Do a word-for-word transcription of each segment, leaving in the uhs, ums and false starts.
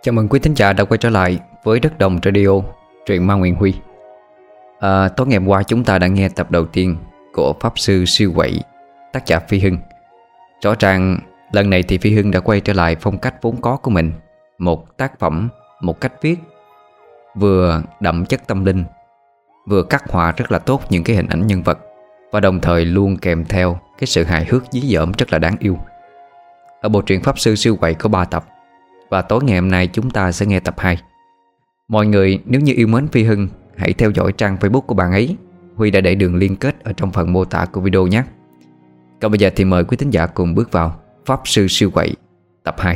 Chào mừng quý thính giả đã quay trở lại với Đất Đồng Radio, truyện ma Nguyễn Huy. à, Tối ngày hôm qua chúng ta đã nghe tập đầu tiên của Pháp Sư Siêu Quậy, tác giả Phi Hưng. Rõ ràng lần này thì Phi Hưng đã quay trở lại phong cách vốn có của mình. Một tác phẩm, một cách viết vừa đậm chất tâm linh, vừa khắc họa rất là tốt những cái hình ảnh nhân vật, và đồng thời luôn kèm theo cái sự hài hước dí dỏm rất là đáng yêu. Ở bộ truyện Pháp Sư Siêu Quậy có ba tập, và tối ngày hôm nay chúng ta sẽ nghe tập hai. Mọi người nếu như yêu mến Phi Hưng, hãy theo dõi trang Facebook của bạn ấy. Huy đã để đường liên kết ở trong phần mô tả của video nhé. Còn bây giờ thì mời quý thính giả cùng bước vào Pháp Sư Siêu Quậy tập hai.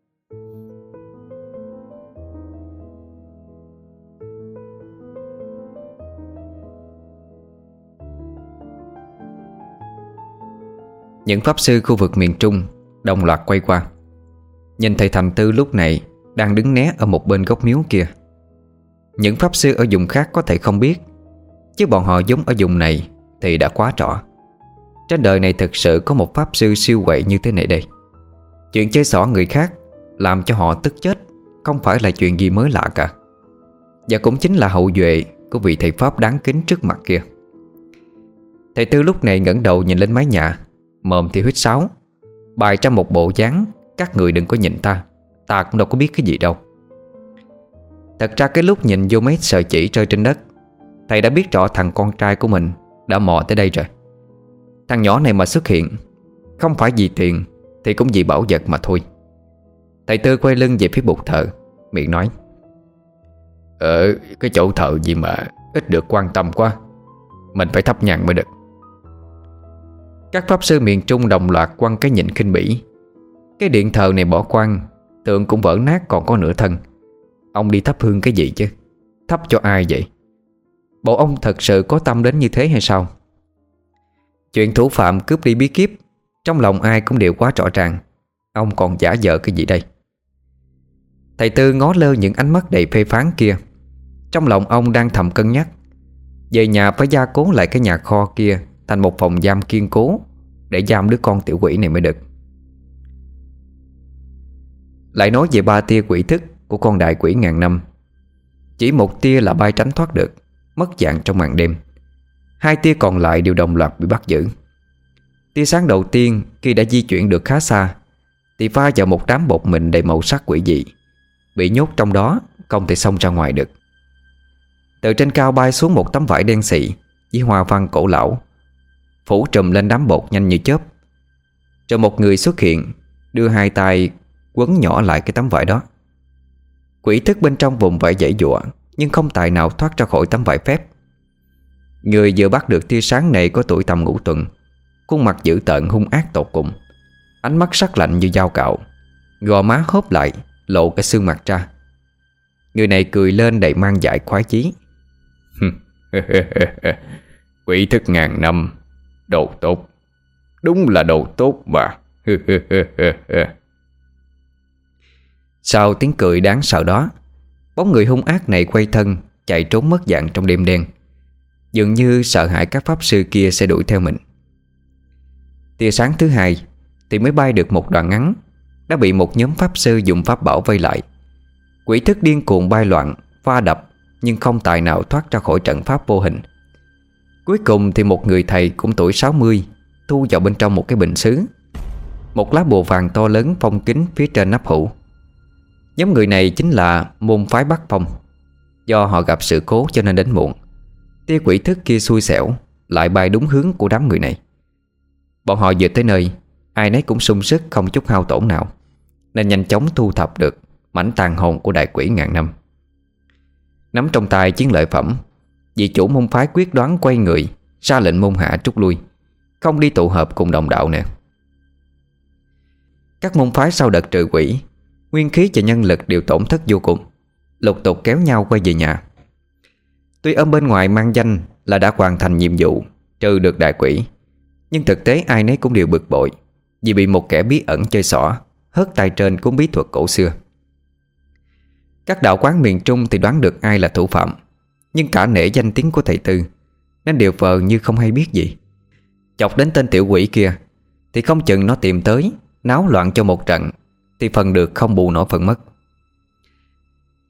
Những pháp sư khu vực miền Trung đồng loạt quay qua, nhìn thầy Thành Tư lúc này đang đứng né ở một bên góc miếu kia. Những pháp sư ở vùng khác có thể không biết, chứ bọn họ giống ở vùng này thì đã quá rõ. Trên đời này thực sự có một pháp sư siêu quậy như thế này đây. Chuyện chơi xỏ người khác làm cho họ tức chết không phải là chuyện gì mới lạ cả, và cũng chính là hậu duệ của vị thầy pháp đáng kính trước mặt kia. Thầy Tư lúc này ngẩng đầu nhìn lên mái nhà, mồm thì huýt sáo, bày ra một bộ dáng các người đừng có nhìn ta, ta cũng đâu có biết cái gì đâu. Thật ra cái lúc nhìn vô mấy sợi chỉ rơi trên đất, thầy đã biết rõ thằng con trai của mình đã mò tới đây rồi. Thằng nhỏ này mà xuất hiện, không phải vì tiền thì cũng vì bảo vật mà thôi. Thầy Tư quay lưng về phía bục thờ, miệng nói: Ở cái chỗ thờ gì mà ít được quan tâm quá, mình phải thắp nhang mới được. Các pháp sư miền Trung đồng loạt quăng cái nhìn khinh bỉ. Cái điện thờ này bỏ quang, tượng cũng vỡ nát còn có nửa thân. Ông đi thắp hương cái gì chứ? Thắp cho ai vậy? Bộ ông thật sự có tâm đến như thế hay sao? Chuyện thủ phạm cướp đi bí kíp, trong lòng ai cũng đều quá rõ ràng. Ông còn giả vờ cái gì đây? Thầy Tư ngó lơ những ánh mắt đầy phê phán kia. Trong lòng ông đang thầm cân nhắc về nhà phải gia cố lại cái nhà kho kia thành một phòng giam kiên cố để giam đứa con tiểu quỷ này mới được. Lại nói về ba tia quỷ thức của con đại quỷ ngàn năm. Chỉ một tia là bay tránh thoát được, mất dạng trong màn đêm. Hai tia còn lại đều đồng loạt bị bắt giữ. Tia sáng đầu tiên khi đã di chuyển được khá xa thì pha vào một đám bột mịn đầy màu sắc quỷ dị, bị nhốt trong đó không thể xông ra ngoài được. Từ trên cao bay xuống một tấm vải đen xị với hoa văn cổ lão, phủ trùm lên đám bột nhanh như chớp. Rồi một người xuất hiện, đưa hai tay quấn nhỏ lại cái tấm vải đó. Quỷ thức bên trong vùng vải giãy giụa, nhưng không tài nào thoát ra khỏi tấm vải phép. Người vừa bắt được tia sáng này có tuổi tầm ngũ tuần, khuôn mặt dữ tợn hung ác tột cùng, ánh mắt sắc lạnh như dao cạo, gò má hốp lại lộ cả xương mặt ra. Người này cười lên đầy mang dại khoái chí. Quỷ thức ngàn năm, đồ tốt, đúng là đồ tốt mà. Sau tiếng cười đáng sợ đó, bóng người hung ác này quay thân chạy trốn mất dạng trong đêm đen, dường như sợ hãi các pháp sư kia sẽ đuổi theo mình. Tia sáng thứ hai thì mới bay được một đoạn ngắn, đã bị một nhóm pháp sư dùng pháp bảo vây lại. Quỷ thức điên cuồng bay loạn, va đập, nhưng không tài nào thoát ra khỏi trận pháp vô hình. Cuối cùng thì một người thầy cũng tuổi sáu mươi thu vào bên trong một cái bình sứ một lá bùa vàng to lớn phong kín phía trên nắp hũ. Nhóm người này chính là môn phái Bắc Phong. Do họ gặp sự cố cho nên đến muộn. Tia quỷ thức kia xui xẻo lại bay đúng hướng của đám người này. Bọn họ vừa tới nơi, ai nấy cũng sung sức không chút hao tổn nào, nên nhanh chóng thu thập được mảnh tàn hồn của đại quỷ ngàn năm. Nắm trong tay chiến lợi phẩm, vị chủ môn phái quyết đoán quay người ra lệnh môn hạ trút lui, không đi tụ hợp cùng đồng đạo nè. Các môn phái sau đợt trừ quỷ, nguyên khí và nhân lực đều tổn thất vô cùng, lục tục kéo nhau quay về nhà. Tuy ở bên ngoài mang danh là đã hoàn thành nhiệm vụ trừ được đại quỷ, nhưng thực tế ai nấy cũng đều bực bội vì bị một kẻ bí ẩn chơi xỏ hớt tay trên cuốn bí thuật cổ xưa. Các đạo quán miền Trung thì đoán được ai là thủ phạm, nhưng cả nể danh tiếng của thầy Tư nên đều vờ như không hay biết gì. Chọc đến tên tiểu quỷ kia thì không chừng nó tìm tới náo loạn cho một trận, thì phần được không bù nổi phần mất.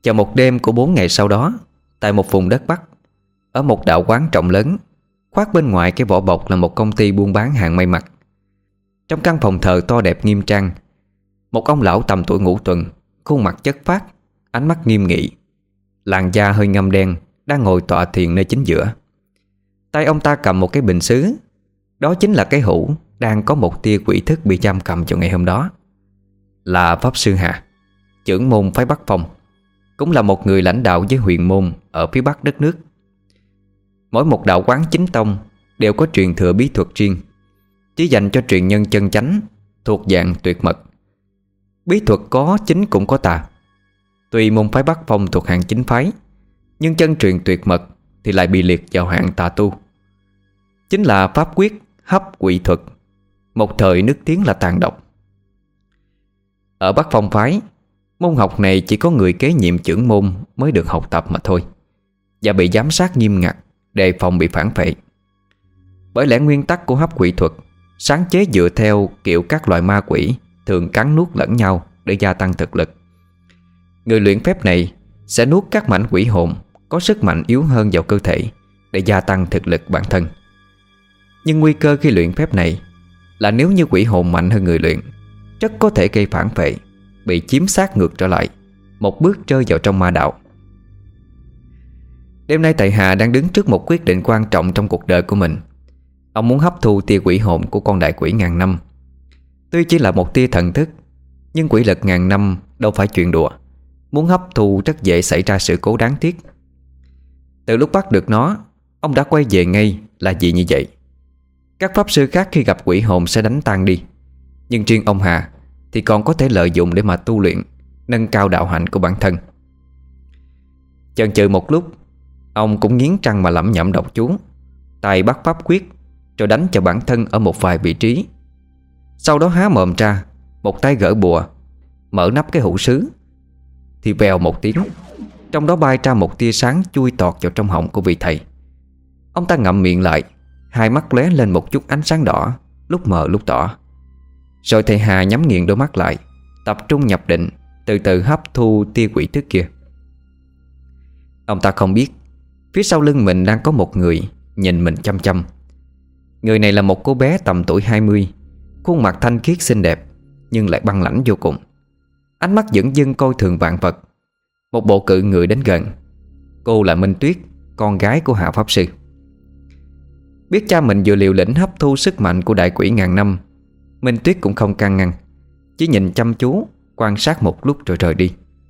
Vào một đêm của bốn ngày sau đó, tại một vùng đất Bắc, ở một đạo quán rộng lớn, khoác bên ngoài cái vỏ bọc là một công ty buôn bán hàng may mặc. Trong căn phòng thờ to đẹp nghiêm trang, một ông lão tầm tuổi ngũ tuần, khuôn mặt chất phác, ánh mắt nghiêm nghị, làn da hơi ngăm đen, đang ngồi tọa thiền nơi chính giữa. Tay ông ta cầm một cái bình sứ. Đó chính là cái hũ đang có một tia quỷ thức bị giam cầm vào ngày hôm đó. Là Pháp Sư Hà, trưởng môn phái Bắc Phong, cũng là một người lãnh đạo với huyền môn ở phía Bắc đất nước. Mỗi một đạo quán chính tông đều có truyền thừa bí thuật riêng, chỉ dành cho truyền nhân chân chánh, thuộc dạng tuyệt mật. Bí thuật có chính cũng có tà. Tuy môn phái Bắc Phong thuộc hạng chính phái, nhưng chân truyền tuyệt mật thì lại bị liệt vào hạng tà tu. Chính là pháp quyết hấp quỷ thuật, một thời nức tiếng là tàn độc. Ở Bắc Phong phái, môn học này chỉ có người kế nhiệm trưởng môn mới được học tập mà thôi, và bị giám sát nghiêm ngặt, đề phòng bị phản phệ. Bởi lẽ nguyên tắc của hấp quỷ thuật sáng chế dựa theo kiểu các loại ma quỷ thường cắn nuốt lẫn nhau để gia tăng thực lực. Người luyện phép này sẽ nuốt các mảnh quỷ hồn có sức mạnh yếu hơn vào cơ thể để gia tăng thực lực bản thân. Nhưng nguy cơ khi luyện phép này là nếu như quỷ hồn mạnh hơn người luyện, rất có thể gây phản phệ, bị chiếm xác ngược trở lại, một bước rơi vào trong ma đạo. Đêm nay thầy Hà đang đứng trước một quyết định quan trọng trong cuộc đời của mình. Ông muốn hấp thu tia quỷ hồn của con đại quỷ ngàn năm. Tuy chỉ là một tia thần thức, nhưng quỷ lực ngàn năm đâu phải chuyện đùa. Muốn hấp thu rất dễ xảy ra sự cố đáng tiếc. Từ lúc bắt được nó, ông đã quay về ngay là vì như vậy. Các pháp sư khác khi gặp quỷ hồn sẽ đánh tan đi, nhưng riêng ông Hà thì còn có thể lợi dụng để mà tu luyện, nâng cao đạo hạnh của bản thân. Chần chừ một lúc, ông cũng nghiến răng mà lẩm nhẩm đọc chú, tay bắt pháp quyết, rồi đánh cho bản thân ở một vài vị trí. Sau đó há mồm ra, một tay gỡ bùa, mở nắp cái hũ sứ, thì vèo một tiếng, trong đó bay ra một tia sáng chui tọt vào trong họng của vị thầy. Ông ta ngậm miệng lại, hai mắt lóe lên một chút ánh sáng đỏ, lúc mờ lúc tỏ. Rồi thầy Hà nhắm nghiền đôi mắt lại, tập trung nhập định, từ từ hấp thu tia quỷ thức kia. Ông ta không biết phía sau lưng mình đang có một người nhìn mình chăm chăm. Người này là một cô bé tầm tuổi hai mươi, khuôn mặt thanh khiết xinh đẹp, nhưng lại băng lãnh vô cùng. Ánh mắt dửng dưng coi thường vạn vật. Một bộ cự người đến gần. Cô là Minh Tuyết, con gái của Hạ Pháp Sư. Biết cha mình vừa liều lĩnh hấp thu sức mạnh của đại quỷ ngàn năm, Minh Tuyết cũng không can ngăn, chỉ nhìn chăm chú, quan sát một lúc rồi rời đi.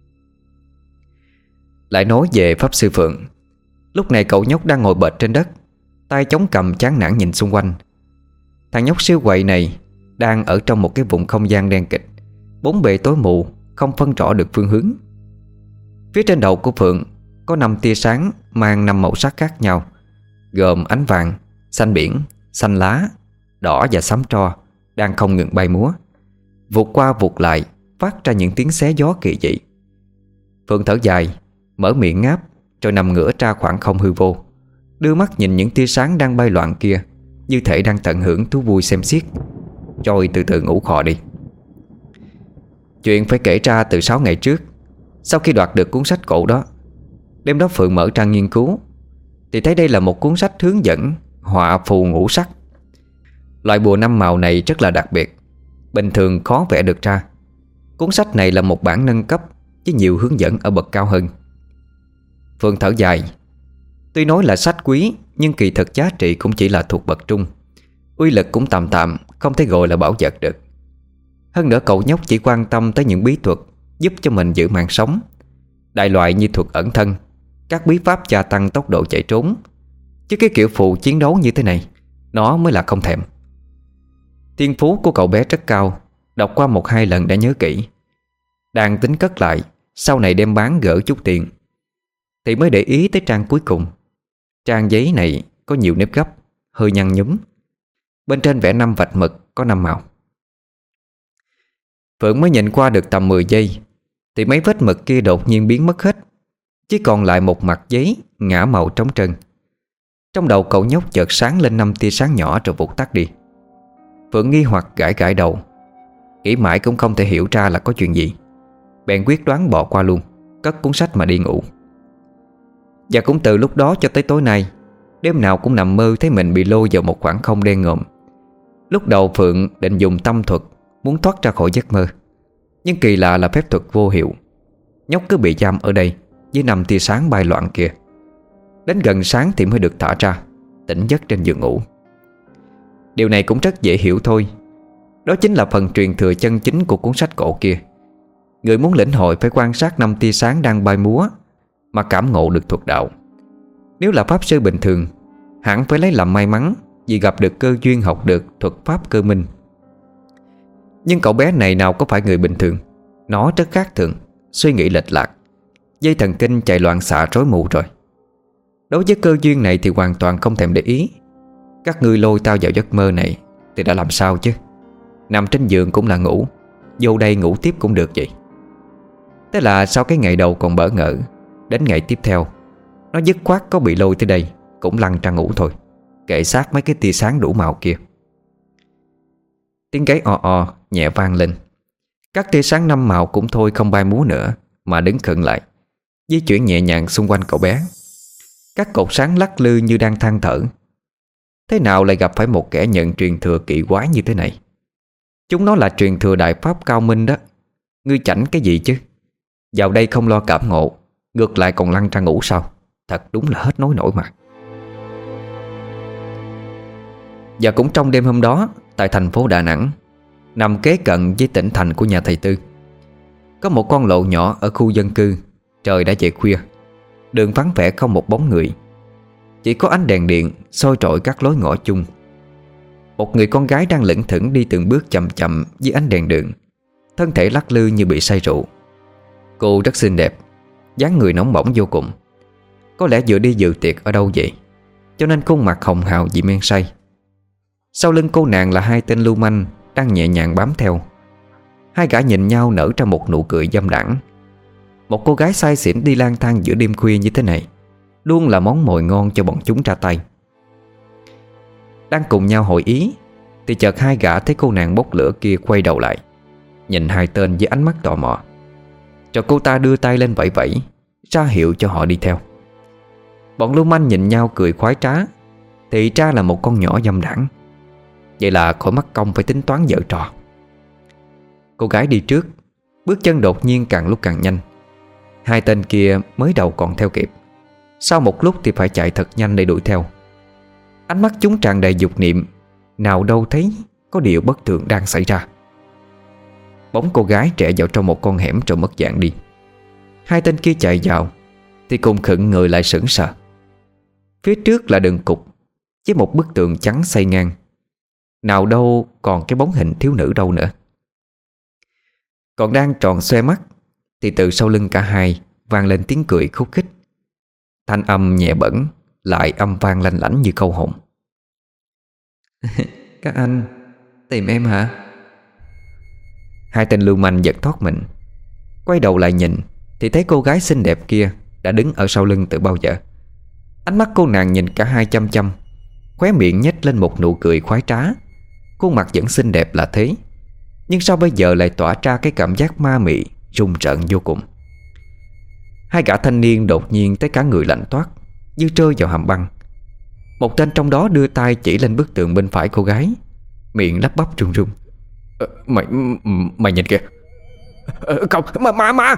Lại nói về Pháp Sư Phượng. Lúc này cậu nhóc đang ngồi bệt trên đất, tay chống cầm chán nản nhìn xung quanh. Thằng nhóc siêu quậy này đang ở trong một cái vùng không gian đen kịch, bốn bề tối mù, không phân rõ được phương hướng. Phía trên đầu của Phượng có năm tia sáng mang năm màu sắc khác nhau, gồm ánh vàng, xanh biển, xanh lá, đỏ và xám tro, đang không ngừng bay múa, vụt qua vụt lại, phát ra những tiếng xé gió kỳ dị. Phượng thở dài, mở miệng ngáp, rồi nằm ngửa ra khoảng không hư vô, đưa mắt nhìn những tia sáng đang bay loạn kia, như thể đang tận hưởng thú vui xem xiết, rồi từ từ ngủ khò đi. Chuyện phải kể ra từ sáu ngày trước. Sau khi đoạt được cuốn sách cổ đó, đêm đó Phượng mở trang nghiên cứu, thì thấy đây là một cuốn sách hướng dẫn họa phù ngũ sắc. Loại bùa năm màu này rất là đặc biệt, bình thường khó vẽ được ra. Cuốn sách này là một bản nâng cấp với nhiều hướng dẫn ở bậc cao hơn. Phượng thở dài. Tuy nói là sách quý, nhưng kỳ thực giá trị cũng chỉ là thuộc bậc trung, uy lực cũng tạm tạm, không thể gọi là bảo vật được. Hơn nữa cậu nhóc chỉ quan tâm tới những bí thuật giúp cho mình giữ mạng sống, đại loại như thuật ẩn thân, các bí pháp gia tăng tốc độ chạy trốn. Chứ cái kiểu phù chiến đấu như thế này, nó mới là không thèm. Thiên phú của cậu bé rất cao, đọc qua một hai lần đã nhớ kỹ. Đang tính cất lại, sau này đem bán gỡ chút tiền, thì mới để ý tới trang cuối cùng. Trang giấy này có nhiều nếp gấp, hơi nhăn nhúm. Bên trên vẽ năm vạch mực có năm màu. Phượng mới nhìn qua được tầm mười giây, thì mấy vết mực kia đột nhiên biến mất hết, chỉ còn lại một mặt giấy ngả màu trống trơn. Trong đầu cậu nhóc chợt sáng lên năm tia sáng nhỏ rồi vụt tắt đi. Phượng nghi hoặc gãi gãi đầu, nghĩ mãi cũng không thể hiểu ra là có chuyện gì. Bèn quyết đoán bỏ qua luôn, cất cuốn sách mà đi ngủ. Và cũng từ lúc đó cho tới tối nay, đêm nào cũng nằm mơ thấy mình bị lôi vào một khoảng không đen ngòm. Lúc đầu Phượng định dùng tâm thuật muốn thoát ra khỏi giấc mơ, nhưng kỳ lạ là phép thuật vô hiệu. Nhóc cứ bị giam ở đây với năm tia sáng bay loạn kia. Đến gần sáng thì mới được thả ra, tỉnh giấc trên giường ngủ. Điều này cũng rất dễ hiểu thôi. Đó chính là phần truyền thừa chân chính của cuốn sách cổ kia. Người muốn lĩnh hội phải quan sát năm tia sáng đang bay múa mà cảm ngộ được thuật đạo. Nếu là pháp sư bình thường, hẳn phải lấy làm may mắn vì gặp được cơ duyên học được thuật pháp cơ minh. Nhưng cậu bé này nào có phải người bình thường. Nó rất khác thường, suy nghĩ lệch lạc, dây thần kinh chạy loạn xạ rối mù rồi. Đối với cơ duyên này thì hoàn toàn không thèm để ý. Các ngươi lôi tao vào giấc mơ này thì đã làm sao chứ? Nằm trên giường cũng là ngủ, vô đây ngủ tiếp cũng được vậy. Thế là sau cái ngày đầu còn bỡ ngỡ, đến ngày tiếp theo nó dứt khoát có bị lôi tới đây cũng lăn ra ngủ thôi, kệ sát mấy cái tia sáng đủ màu kia. Tiếng gáy o o nhẹ vang lên. Các tia sáng năm màu cũng thôi không bay múa nữa, mà đứng khựng lại, di chuyển nhẹ nhàng xung quanh cậu bé. Các cột sáng lắc lư như đang than thở. Thế nào lại gặp phải một kẻ nhận truyền thừa kỳ quái như thế này? Chúng nó là truyền thừa đại pháp cao minh đó. Ngươi chảnh cái gì chứ? Vào đây không lo cảm ngộ, ngược lại còn lăn ra ngủ sao? Thật đúng là hết nói nổi mà. Và cũng trong đêm hôm đó, tại thành phố Đà Nẵng, nằm kế cận với tỉnh thành của nhà thầy Tư, có một con lộ nhỏ ở khu dân cư. Trời đã về khuya, đường vắng vẻ không một bóng người, chỉ có ánh đèn điện soi rọi các lối ngõ chung. Một người con gái đang lững thững đi từng bước chậm chậm dưới ánh đèn đường, thân thể lắc lư như bị say rượu. Cô rất xinh đẹp, dáng người nóng bỏng vô cùng. Có lẽ vừa đi dự tiệc ở đâu vậy, cho nên khuôn mặt hồng hào vì men say. Sau lưng cô nàng là hai tên lưu manh đang nhẹ nhàng bám theo. Hai gã nhìn nhau nở ra một nụ cười dâm đãng. Một cô gái say xỉn đi lang thang giữa đêm khuya như thế này luôn là món mồi ngon cho bọn chúng ra tay. Đang cùng nhau hội ý thì chợt hai gã thấy cô nàng bốc lửa kia quay đầu lại, nhìn hai tên với ánh mắt tò mò. Rồi cô ta đưa tay lên vẫy vẫy, ra hiệu cho họ đi theo. Bọn lưu manh nhìn nhau cười khoái trá, thì ra là một con nhỏ dâm đãng. Vậy là khỏi mắc công phải tính toán giở trò. Cô gái đi trước, bước chân đột nhiên càng lúc càng nhanh. Hai tên kia mới đầu còn theo kịp, sau một lúc thì phải chạy thật nhanh để đuổi theo. Ánh mắt chúng tràn đầy dục niệm, nào đâu thấy có điều bất thường đang xảy ra. Bóng cô gái trẻ vào trong một con hẻm rồi mất dạng đi. Hai tên kia chạy vào thì cùng khựng người lại sững sờ. Phía trước là đường cục với một bức tường trắng xây ngang, nào đâu còn cái bóng hình thiếu nữ đâu nữa. Còn đang tròn xoe mắt thì từ sau lưng cả hai vang lên tiếng cười khúc khích. Thanh âm nhẹ bẩn lại âm vang lanh lảnh như câu hồn. Các anh tìm em hả? Hai tên lưu manh giật thoát mình, quay đầu lại nhìn thì thấy cô gái xinh đẹp kia đã đứng ở sau lưng từ bao giờ. Ánh mắt cô nàng nhìn cả hai chăm chăm, khóe miệng nhếch lên một nụ cười khoái trá. Khuôn mặt vẫn xinh đẹp là thế, nhưng sao bây giờ lại tỏa ra cái cảm giác ma mị rùng rợn vô cùng. Hai gã thanh niên đột nhiên thấy cả người lạnh toát, như rơi vào hầm băng. Một tên trong đó đưa tay chỉ lên bức tường bên phải cô gái, miệng lắp bắp run run. Ờ, mày mày nhìn kìa. Ờ, không, mà mà mà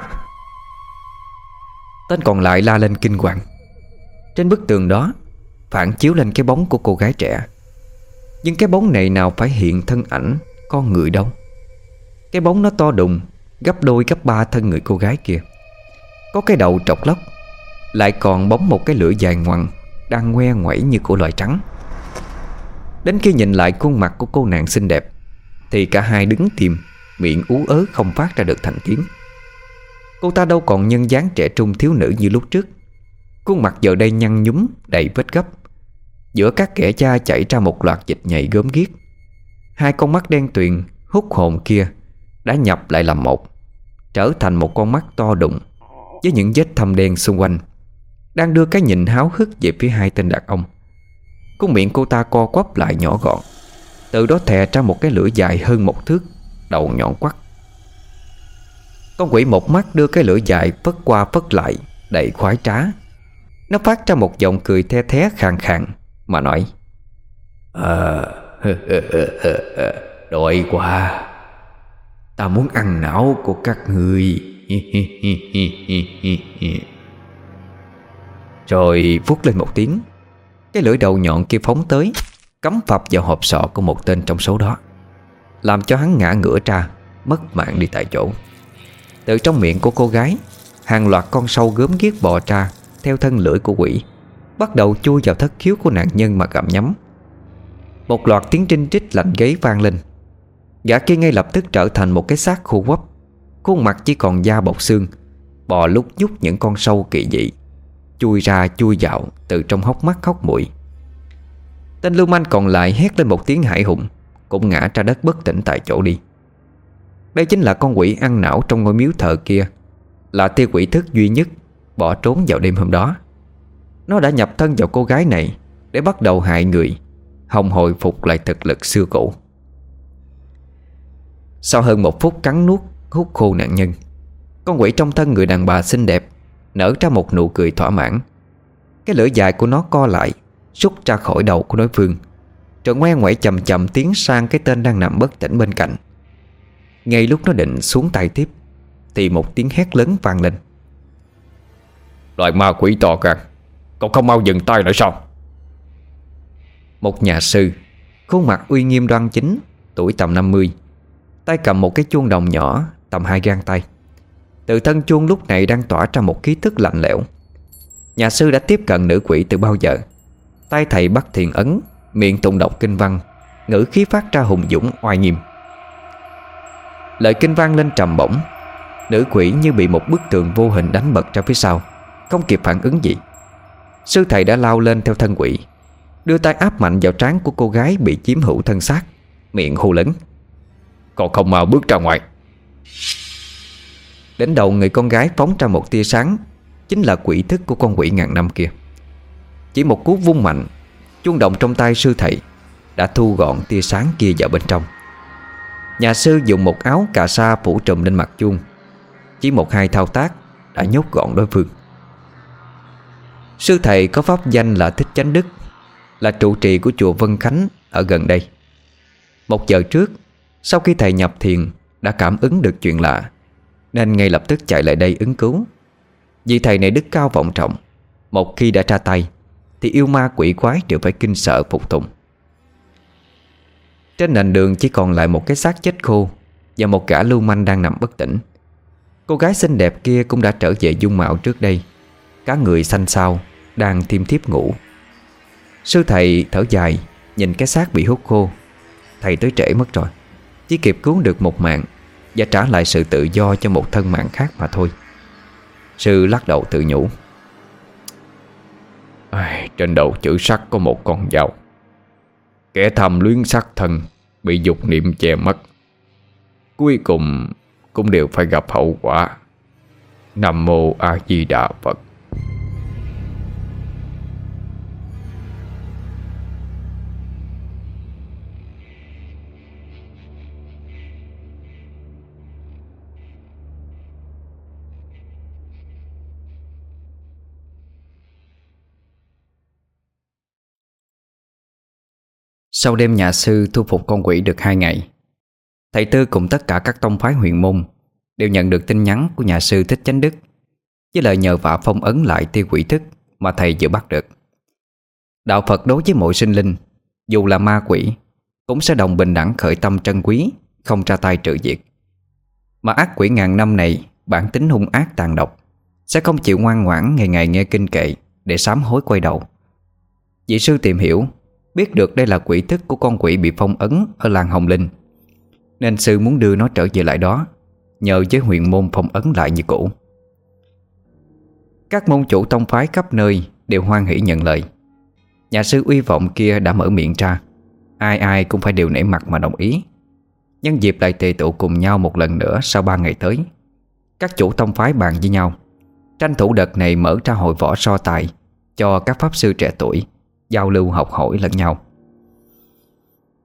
Tên còn lại la lên kinh hoàng. Trên bức tường đó phản chiếu lên cái bóng của cô gái trẻ, nhưng cái bóng này nào phải hiện thân ảnh con người đâu. Cái bóng nó to đùng, gấp đôi gấp ba thân người cô gái kia. Có cái đầu trọc lóc, lại còn bóng một cái lưỡi dài ngoằng đang ngoe ngoẩy như của loài trắng. Đến khi nhìn lại khuôn mặt của cô nàng xinh đẹp thì cả hai đứng tim, miệng ú ớ không phát ra được thành tiếng. Cô ta đâu còn nhân dáng trẻ trung thiếu nữ như lúc trước. Khuôn mặt giờ đây nhăn nhúm đầy vết gấp. Giữa các kẻ da chảy ra một loạt dịch nhầy gớm ghiếc. Hai con mắt đen tuyền hút hồn kia đã nhập lại làm một, trở thành một con mắt to đùng với những vết thâm đen xung quanh, đang đưa cái nhìn háo hức về phía hai tên đàn ông. Con miệng cô ta co quắp lại nhỏ gọn, từ đó thè ra một cái lưỡi dài hơn một thước, đầu nhọn quắt. Con quỷ một mắt đưa cái lưỡi dài phất qua phất lại, đầy khoái trá. Nó phát ra một giọng cười the thé khàn khàn mà nói: À, đói quá, ta muốn ăn não của các ngươi. Rồi phút lên một tiếng, cái lưỡi đầu nhọn kia phóng tới, cắm phập vào hộp sọ của một tên trong số đó, làm cho hắn ngã ngửa ra, mất mạng đi tại chỗ. Từ trong miệng của cô gái, hàng loạt con sâu gớm ghiếc bò ra theo thân lưỡi của quỷ, bắt đầu chui vào thất khiếu của nạn nhân mà gặm nhấm. Một loạt tiếng trinh trích lạnh gáy vang lên. Gã kia ngay lập tức trở thành một cái xác khô quắp, khuôn mặt chỉ còn da bọc xương, bò lúc nhúc những con sâu kỳ dị, chui ra chui vào từ trong hốc mắt hốc mũi. Tên lưu manh còn lại hét lên một tiếng hãi hùng, cũng ngã ra đất bất tỉnh tại chỗ đi. Đây chính là con quỷ ăn não trong ngôi miếu thờ kia, là tia quỷ thức duy nhất bỏ trốn vào đêm hôm đó. Nó đã nhập thân vào cô gái này để bắt đầu hại người, hòng hồi phục lại thực lực xưa cũ. Sau hơn một phút cắn nuốt hút khô nạn nhân, con quỷ trong thân người đàn bà xinh đẹp nở ra một nụ cười thỏa mãn. Cái lưỡi dài của nó co lại, rút ra khỏi đầu của đối phương, rồi ngoe ngoẩy chậm chậm tiến sang cái tên đang nằm bất tỉnh bên cạnh. Ngay lúc nó định xuống tay tiếp, thì một tiếng hét lớn vang lên: Loại ma quỷ to gan, cậu không mau dừng tay nữa sao? Một nhà sư, khuôn mặt uy nghiêm đoan chính, tuổi tầm năm mươi, tay cầm một cái chuông đồng nhỏ tầm hai gang tay. Từ thân chuông lúc này đang tỏa ra một khí tức lạnh lẽo. Nhà sư đã tiếp cận nữ quỷ từ bao giờ. Tay thầy bắt thiền ấn, miệng tụng đọc kinh văn, ngữ khí phát ra hùng dũng oai nghiêm. Lời kinh vang lên trầm bổng, nữ quỷ như bị một bức tường vô hình đánh bật ra phía sau, không kịp phản ứng gì. Sư thầy đã lao lên theo thân quỷ, đưa tay áp mạnh vào trán của cô gái bị chiếm hữu thân xác, miệng hô lớn: Còn không mau bước ra ngoài! Đến đầu người con gái phóng ra một tia sáng, chính là quỷ thức của con quỷ ngàn năm kia. Chỉ một cú vung mạnh, chuông đồng trong tay sư thầy đã thu gọn tia sáng kia vào bên trong. Nhà sư dùng một áo cà sa phủ trùm lên mặt chuông. Chỉ một hai thao tác đã nhốt gọn đối phương. Sư thầy có pháp danh là Thích Chánh Đức, là trụ trì của chùa Vân Khánh ở gần đây. Một giờ trước, sau khi thầy nhập thiền đã cảm ứng được chuyện lạ, nên ngay lập tức chạy lại đây ứng cứu. Vì thầy này đức cao vọng trọng, một khi đã ra tay thì yêu ma quỷ quái đều phải kinh sợ phục tùng. Trên nền đường chỉ còn lại một cái xác chết khô và một gã lưu manh đang nằm bất tỉnh. Cô gái xinh đẹp kia cũng đã trở về dung mạo trước đây, cả người xanh xao, đang thiêm thiếp ngủ. Sư thầy thở dài, nhìn cái xác bị hút khô. Thầy tới trễ mất rồi, chỉ kịp cứu được một mạng và trả lại sự tự do cho một thân mạng khác mà thôi. Sư lắc đầu tự nhủ: Ai, trên đầu chữ sắc có một con dao. Kẻ thầm luyến sắc thân, bị dục niệm che mất, cuối cùng cũng đều phải gặp hậu quả. Nam mô A Di Đà Phật. Sau đêm nhà sư thu phục con quỷ được hai ngày, thầy Tư cùng tất cả các tông phái huyền môn đều nhận được tin nhắn của nhà sư Thích Chánh Đức với lời nhờ vả phong ấn lại tia quỷ thức mà thầy vừa bắt được. Đạo Phật đối với mọi sinh linh, dù là ma quỷ, cũng sẽ đồng bình đẳng khởi tâm trân quý, không ra tay trừ diệt. Mà ác quỷ ngàn năm này bản tính hung ác tàn độc, sẽ không chịu ngoan ngoãn ngày ngày nghe kinh kệ để sám hối quay đầu. Vị sư tìm hiểu, biết được đây là quỷ thức của con quỷ bị phong ấn ở làng Hồng Linh, nên sư muốn đưa nó trở về lại đó, nhờ với huyền môn phong ấn lại như cũ. Các môn chủ tông phái khắp nơi đều hoan hỷ nhận lời. Nhà sư uy vọng kia đã mở miệng ra, ai ai cũng phải đều nể mặt mà đồng ý. Nhân dịp lại tề tụ cùng nhau một lần nữa sau ba ngày tới, các chủ tông phái bàn với nhau, tranh thủ đợt này mở ra hội võ so tài cho các pháp sư trẻ tuổi giao lưu học hỏi lẫn nhau.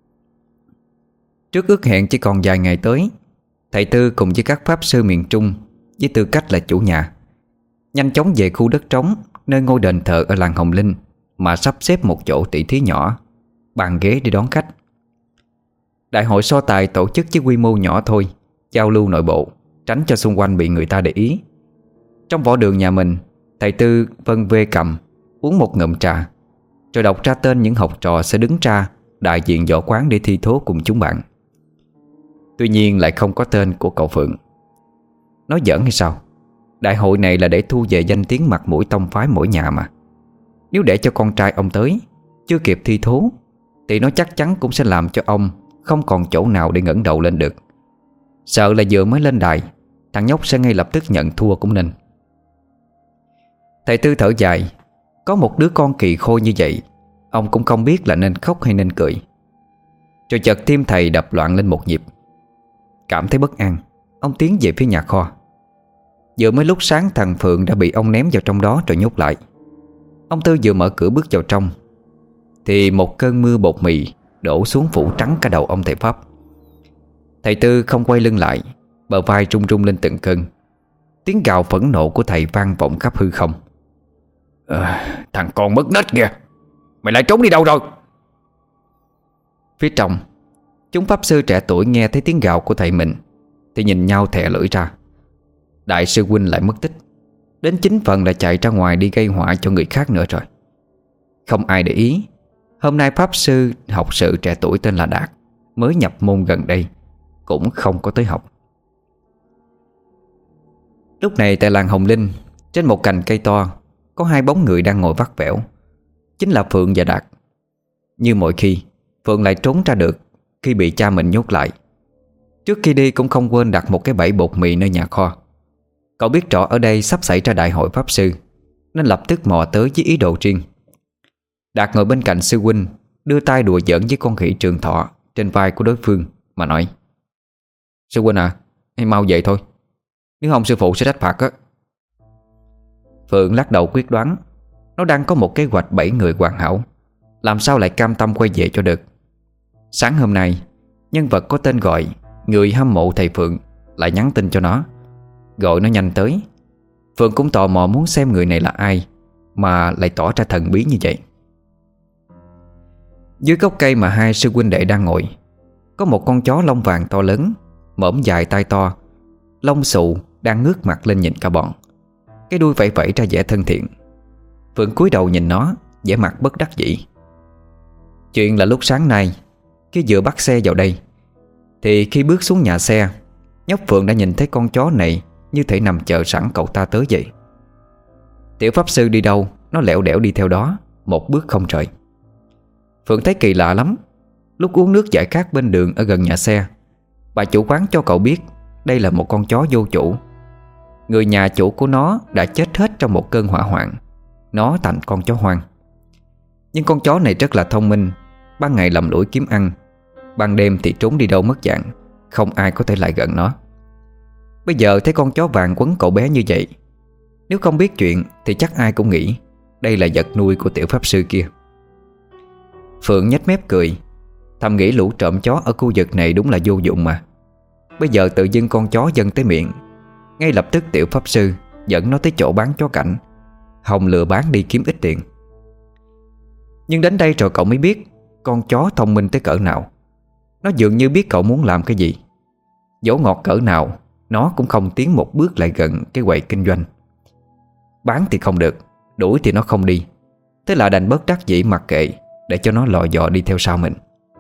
Trước ước hẹn chỉ còn vài ngày tới, thầy Tư cùng với các pháp sư miền Trung với tư cách là chủ nhà, nhanh chóng về khu đất trống nơi ngôi đền thờ ở làng Hồng Linh mà sắp xếp một chỗ tỷ thí nhỏ, bàn ghế để đón khách. Đại hội so tài tổ chức với quy mô nhỏ thôi, giao lưu nội bộ, tránh cho xung quanh bị người ta để ý. Trong võ đường nhà mình, thầy Tư vân vê cầm, uống một ngụm trà, rồi đọc ra tên những học trò sẽ đứng ra đại diện võ quán để thi thố cùng chúng bạn. Tuy nhiên lại không có tên của cậu Phượng. Nói giỡn hay sao? Đại hội này là để thu về danh tiếng mặt mũi tông phái mỗi nhà mà. Nếu để cho con trai ông tới, chưa kịp thi thố, thì nó chắc chắn cũng sẽ làm cho ông không còn chỗ nào để ngẩng đầu lên được. Sợ là vừa mới lên đài, thằng nhóc sẽ ngay lập tức nhận thua cũng nên. Thầy Tư thở dài. Có một đứa con kỳ khôi như vậy, ông cũng không biết là nên khóc hay nên cười. Rồi chợt tim thầy đập loạn lên một nhịp. Cảm thấy bất an, ông tiến về phía nhà kho. Vừa mới lúc sáng thằng Phượng đã bị ông ném vào trong đó rồi nhốt lại. Ông Tư vừa mở cửa bước vào trong thì một cơn mưa bột mì đổ xuống phủ trắng cả đầu ông thầy Pháp. Thầy Tư không quay lưng lại, bờ vai rung rung lên từng cơn. Tiếng gào phẫn nộ của thầy vang vọng khắp hư không. À, thằng con mất nết kìa, mày lại trốn đi đâu rồi? Phía trong, chúng pháp sư trẻ tuổi nghe thấy tiếng gào của thầy mình thì nhìn nhau thè lưỡi ra. Đại sư huynh lại mất tích, đến chính phần là chạy ra ngoài đi gây họa cho người khác nữa rồi. Không ai để ý, hôm nay pháp sư học sự trẻ tuổi tên là Đạt, mới nhập môn gần đây, cũng không có tới học. Lúc này tại làng Hồng Linh, trên một cành cây to, có hai bóng người đang ngồi vắt vẻo. Chính là Phượng và Đạt. Như mọi khi, Phượng lại trốn ra được khi bị cha mình nhốt lại. Trước khi đi cũng không quên đặt một cái bẫy bột mì nơi nhà kho. Cậu biết rõ ở đây sắp xảy ra đại hội pháp sư, nên lập tức mò tới với ý đồ riêng. Đạt ngồi bên cạnh sư huynh, đưa tay đùa giỡn với con khỉ Trường Thọ trên vai của đối phương mà nói: Sư huynh à, hãy mau dậy thôi, nếu không sư phụ sẽ trách phạt á. Phượng lắc đầu quyết đoán. Nó đang có một kế hoạch bảy người hoàn hảo, làm sao lại cam tâm quay về cho được. Sáng hôm nay, nhân vật có tên gọi người hâm mộ thầy Phượng lại nhắn tin cho nó, gọi nó nhanh tới. Phượng cũng tò mò muốn xem người này là ai mà lại tỏ ra thần bí như vậy. Dưới gốc cây mà hai sư huynh đệ đang ngồi, có một con chó lông vàng to lớn, mõm dài tai to, lông xù đang ngước mặt lên nhìn cả bọn. Cái đuôi vẫy vẫy ra vẻ thân thiện. Phượng cúi đầu nhìn nó, vẻ mặt bất đắc dĩ. Chuyện là lúc sáng nay, khi vừa bắt xe vào đây, thì khi bước xuống nhà xe, nhóc Phượng đã nhìn thấy con chó này như thể nằm chờ sẵn cậu ta tới vậy. Tiểu pháp sư đi đâu, nó lẻo đẻo đi theo đó, một bước không rời. Phượng thấy kỳ lạ lắm. Lúc uống nước giải khát bên đường ở gần nhà xe, bà chủ quán cho cậu biết đây là một con chó vô chủ. Người nhà chủ của nó đã chết hết trong một cơn hỏa hoạn. Nó thành con chó hoang. Nhưng con chó này rất là thông minh, ban ngày lầm lũi kiếm ăn, ban đêm thì trốn đi đâu mất dạng, không ai có thể lại gần nó. Bây giờ thấy con chó vàng quấn cậu bé như vậy, nếu không biết chuyện thì chắc ai cũng nghĩ đây là vật nuôi của tiểu pháp sư kia. Phượng nhếch mép cười, thầm nghĩ lũ trộm chó ở khu vực này đúng là vô dụng mà. Bây giờ tự dưng con chó dâng tới miệng, ngay lập tức tiểu pháp sư dẫn nó tới chỗ bán chó cảnh, hòng lừa bán đi kiếm ít tiền. Nhưng đến đây rồi cậu mới biết con chó thông minh tới cỡ nào. Nó dường như biết cậu muốn làm cái gì. Dỗ ngọt cỡ nào, nó cũng không tiến một bước lại gần cái quầy kinh doanh. Bán thì không được, đuổi thì nó không đi. Thế là đành bất đắc dĩ mặc kệ, để cho nó lò dò đi theo sau mình.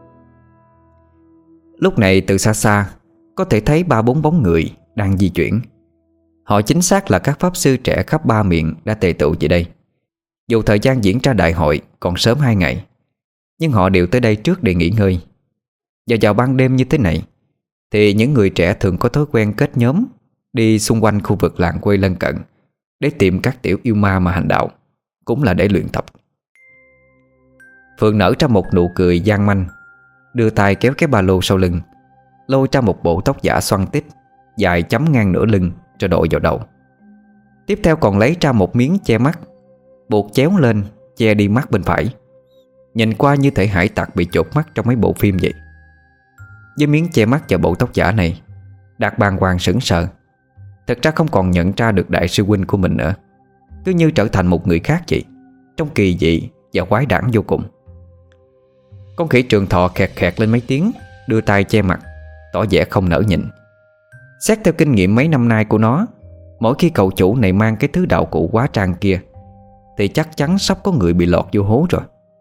Lúc này từ xa xa có thể thấy ba bốn bóng người đang di chuyển. Họ chính xác là các pháp sư trẻ khắp ba miền đã tề tụ về đây. Dù thời gian diễn ra đại hội còn sớm hai ngày, nhưng họ đều tới đây trước để nghỉ ngơi. Và vào ban đêm như thế này thì những người trẻ thường có thói quen kết nhóm đi xung quanh khu vực làng quê lân cận để tìm các tiểu yêu ma mà hành đạo, cũng là để luyện tập. Phượng nở ra một nụ cười gian manh, đưa tay kéo cái ba lô sau lưng, lôi ra một bộ tóc giả xoăn tít dài chấm ngang nửa lưng rồi đội vào đầu. Tiếp theo còn lấy ra một miếng che mắt, buộc chéo lên che đi mắt bên phải. Nhìn qua như thể hải tặc bị chột mắt trong mấy bộ phim vậy. Với miếng che mắt và bộ tóc giả này, Đạt bàng hoàng sững sờ. Thật ra không còn nhận ra được đại sư huynh của mình nữa, cứ như trở thành một người khác vậy, trông kỳ dị và quái đản vô cùng. Con khỉ trường thọ khẹt khẹt lên mấy tiếng, đưa tay che mặt, tỏ vẻ không nỡ nhịn. Xét theo kinh nghiệm mấy năm nay của nó, mỗi khi cậu chủ này mang cái thứ đạo cụ quá trang kia thì chắc chắn sắp có người bị lọt vô hố rồi.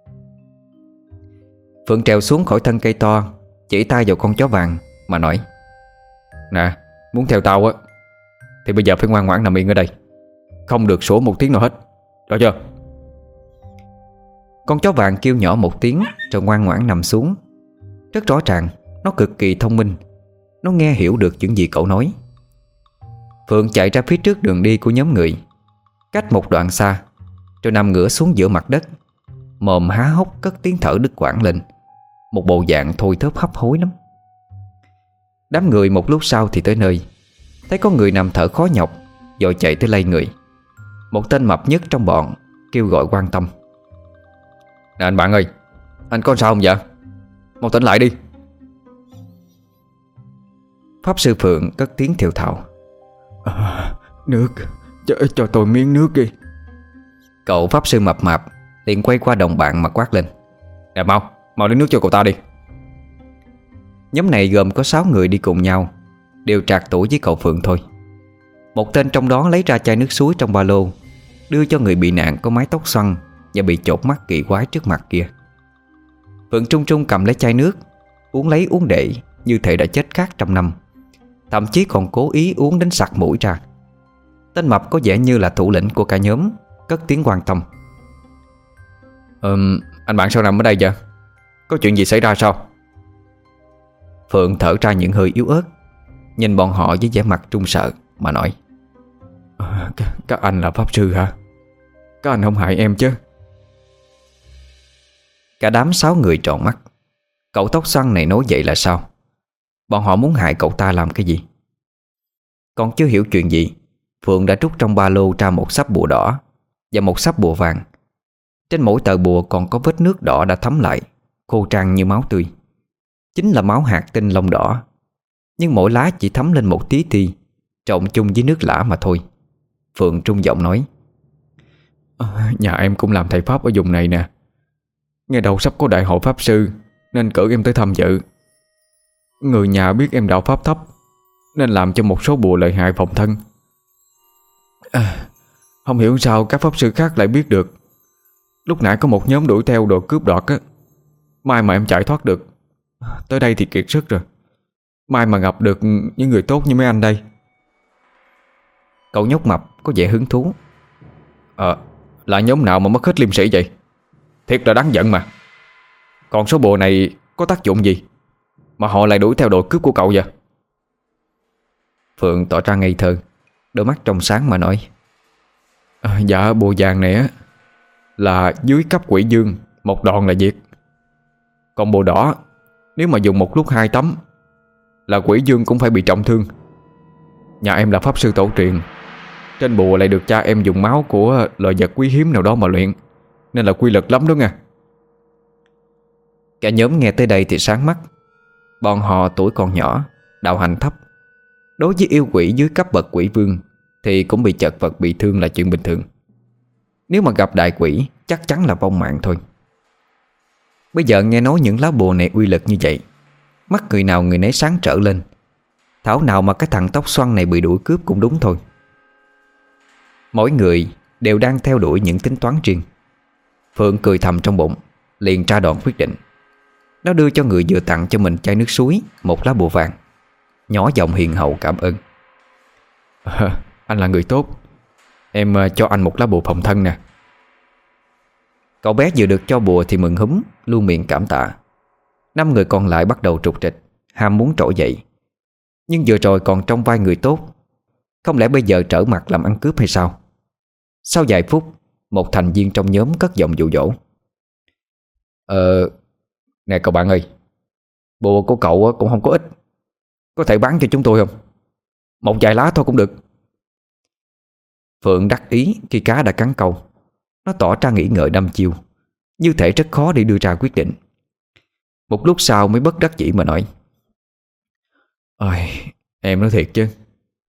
Phượng trèo xuống khỏi thân cây to, chỉ tay vào con chó vàng mà nói: "Nè, muốn theo tao á thì bây giờ phải ngoan ngoãn nằm yên ở đây, không được sủa một tiếng nào hết, rõ chưa?" Con chó vàng kêu nhỏ một tiếng rồi ngoan ngoãn nằm xuống. Rất rõ ràng nó cực kỳ thông minh, nó nghe hiểu được những gì cậu nói. Phượng chạy ra phía trước đường đi của nhóm người, cách một đoạn xa, rồi nằm ngửa xuống giữa mặt đất, mồm há hốc cất tiếng thở đứt quãng lên, một bộ dạng thôi thóp hấp hối lắm. Đám người một lúc sau thì tới nơi, thấy có người nằm thở khó nhọc, vội chạy tới lay người. Một tên mập nhất trong bọn kêu gọi quan tâm: "Nè anh bạn ơi, anh có sao không vậy? Mau tỉnh lại đi." Pháp sư Phượng cất tiếng thều thào: à, "Nước, cho, cho tôi miếng nước đi." Cậu pháp sư mập mạp liền quay qua đồng bạn mà quát lên: "Nè mau, mau lấy nước cho cậu ta đi." Nhóm này gồm có sáu người đi cùng nhau, đều trạc tuổi với cậu Phượng thôi. Một tên trong đó lấy ra chai nước suối trong ba lô, đưa cho người bị nạn có mái tóc xoăn và bị chột mắt kỳ quái trước mặt kia. Phượng trung trung cầm lấy chai nước, uống lấy uống để như thể đã chết khát trăm năm, thậm chí còn cố ý uống đến sặc mũi ra. Tên mập có vẻ như là thủ lĩnh của cả nhóm, cất tiếng quan tâm: Ừm, anh bạn sao nằm ở đây vậy? Có chuyện gì xảy ra sao?" Phượng thở ra những hơi yếu ớt, nhìn bọn họ với vẻ mặt trung sợ mà nói: à, các, các anh là pháp sư hả? Các anh không hại em chứ? Cả đám sáu người tròn mắt. Cậu tóc xoăn này nói vậy là sao? Bọn họ muốn hại cậu ta làm cái gì? Còn chưa hiểu chuyện gì, Phượng đã trút trong ba lô ra một sắp bùa đỏ và một sắp bùa vàng. Trên mỗi tờ bùa còn có vết nước đỏ đã thấm lại, khô trăng như máu tươi. Chính là máu hạt tinh lông đỏ, nhưng mỗi lá chỉ thấm lên một tí ti, trộn chung với nước lã mà thôi. Phượng trung giọng nói: à, "Nhà em cũng làm thầy pháp ở vùng này nè. Nghe đầu sắp có đại hội pháp sư nên cử em tới tham dự. Người nhà biết em đạo pháp thấp nên làm cho một số bùa lợi hại phòng thân. à, Không hiểu sao các pháp sư khác lại biết được. Lúc nãy có một nhóm đuổi theo đồ cướp đoạt á, may mà em chạy thoát được. Tới đây thì kiệt sức rồi, may mà gặp được những người tốt như mấy anh đây." Cậu nhóc mập có vẻ hứng thú: Ờ, là nhóm nào mà mất hết liêm sĩ vậy? Thiệt là đáng giận mà. Còn số bùa này có tác dụng gì mà họ lại đuổi theo đội cướp của cậu vậy? Phượng tỏ ra ngây thơ, đôi mắt trong sáng mà nói: à, Dạ bùa vàng này á là dưới cấp quỷ dương, một đòn là diệt. Còn bùa đỏ, nếu mà dùng một lúc hai tấm là quỷ dương cũng phải bị trọng thương. Nhà em là pháp sư tổ truyền, trên bùa lại được cha em dùng máu của loài vật quý hiếm nào đó mà luyện, nên là quy lực lắm đó nha. Cả nhóm nghe tới đây thì sáng mắt. Bọn họ tuổi còn nhỏ, đạo hành thấp, đối với yêu quỷ dưới cấp bậc quỷ vương thì cũng bị chật vật bị thương là chuyện bình thường. Nếu mà gặp đại quỷ chắc chắn là vong mạng thôi. Bây giờ nghe nói những lá bùa này uy lực như vậy, mắt người nào người nấy sáng trở lên. Thảo nào mà cái thằng tóc xoăn này bị đuổi cướp cũng đúng thôi. Mỗi người đều đang theo đuổi những tính toán riêng. Phượng cười thầm trong bụng, liền ra đòn quyết định. Nó đưa cho người vừa tặng cho mình chai nước suối một lá bùa vàng, nhỏ giọng hiền hậu cảm ơn: à, "Anh là người tốt, em cho anh một lá bùa phòng thân nè." Cậu bé vừa được cho bùa thì mừng húm, luôn miệng cảm tạ. Năm người còn lại bắt đầu trục trịch, ham muốn trỗi dậy. Nhưng vừa rồi còn trong vai người tốt, không lẽ bây giờ trở mặt làm ăn cướp hay sao? Sau vài phút, một thành viên trong nhóm cất giọng dụ dỗ: Ờ, nè cậu bạn ơi, bùa của cậu cũng không có ít, có thể bán cho chúng tôi không? Một vài lá thôi cũng được. Phượng đắc ý khi cá đã cắn câu. Nó tỏ ra nghĩ ngợi đăm chiêu, như thể rất khó để đưa ra quyết định. Một lúc sau mới bất đắc dĩ mà nói: Ôi, em nói thiệt chứ,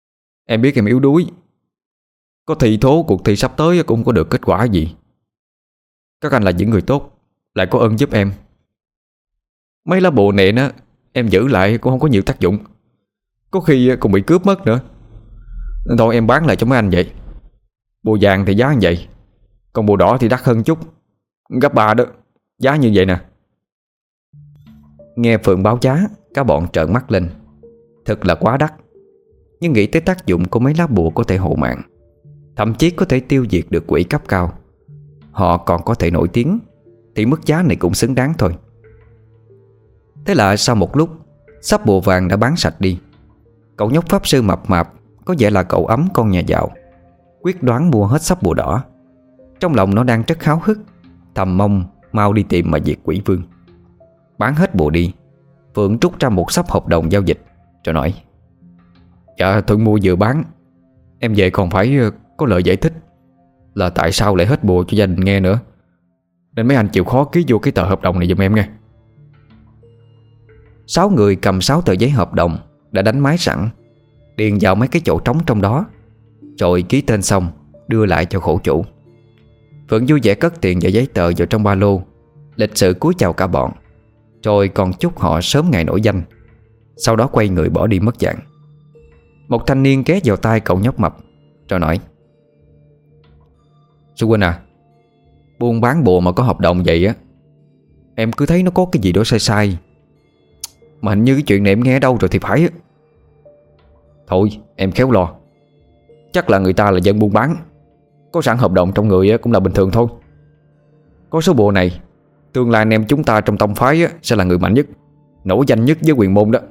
Em biết em yếu đuối, có thi thố cuộc thi sắp tới cũng không có được kết quả gì. Các anh là những người tốt, lại có ơn giúp em. Mấy lá bùa này á, em giữ lại cũng không có nhiều tác dụng, có khi còn bị cướp mất nữa. Thôi em bán lại cho mấy anh vậy. Bùa vàng thì giá như vậy, còn bùa đỏ thì đắt hơn chút, gấp ba đó, giá như vậy nè. Nghe Phượng báo giá, cả bọn trợn mắt lên. Thật là quá đắt. Nhưng nghĩ tới tác dụng của mấy lá bùa có thể hộ mạng, thậm chí có thể tiêu diệt được quỷ cấp cao, họ còn có thể nổi tiếng, thì mức giá này cũng xứng đáng thôi. Thế là sau một lúc, sắp bùa vàng đã bán sạch đi. Cậu nhóc pháp sư mập mạp, có vẻ là cậu ấm con nhà giàu, quyết đoán mua hết sắp bùa đỏ. Trong lòng nó đang rất háo hức, thầm mong mau đi tìm mà diệt quỷ vương. Bán hết bùa đi, Phượng rút ra một sắp hợp đồng giao dịch rồi nói: Dạ Thuận mua vừa bán, em về còn phải có lời giải thích là tại sao lại hết bùa cho gia đình nghe nữa, nên mấy anh chịu khó ký vô cái tờ hợp đồng này giùm em nghe. Sáu người cầm sáu tờ giấy hợp đồng đã đánh máy sẵn, điền vào mấy cái chỗ trống trong đó, rồi ký tên xong đưa lại cho khổ chủ. Phượng vui vẻ cất tiền và giấy tờ vào trong ba lô, lịch sự cúi chào cả bọn, rồi còn chúc họ sớm ngày nổi danh. Sau đó quay người bỏ đi mất dạng. Một thanh niên ghé vào tai cậu nhóc mập rồi nói: Sư huynh à, buôn bán bùa mà có hợp đồng vậy á, em cứ thấy nó có cái gì đó sai sai, mà hình như cái chuyện này em nghe đâu rồi thì phải á. Thôi em khéo lo, chắc là người ta là dân buôn bán, có sẵn hợp đồng trong người cũng là bình thường thôi. Có số bùa này, tương lai anh em chúng ta trong tông phái sẽ là người mạnh nhất, nổi danh nhất với quyền môn đó.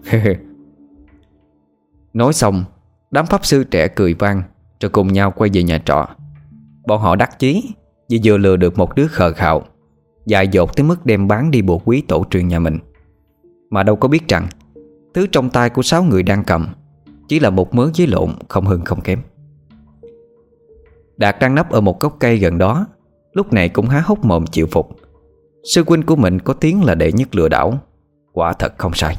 Nói xong, đám pháp sư trẻ cười vang, rồi cùng nhau quay về nhà trọ. Bọn họ đắc chí vì vừa lừa được một đứa khờ khạo, dại dột tới mức đem bán đi bùa quý tổ truyền nhà mình. Mà đâu có biết rằng thứ trong tay của sáu người đang cầm chỉ là một mớ giấy lộn không hơn không kém. Đạt đang nấp ở một gốc cây gần đó, lúc này cũng há hốc mồm chịu phục. Sư huynh của mình có tiếng là đệ nhất lừa đảo, quả thật không sai.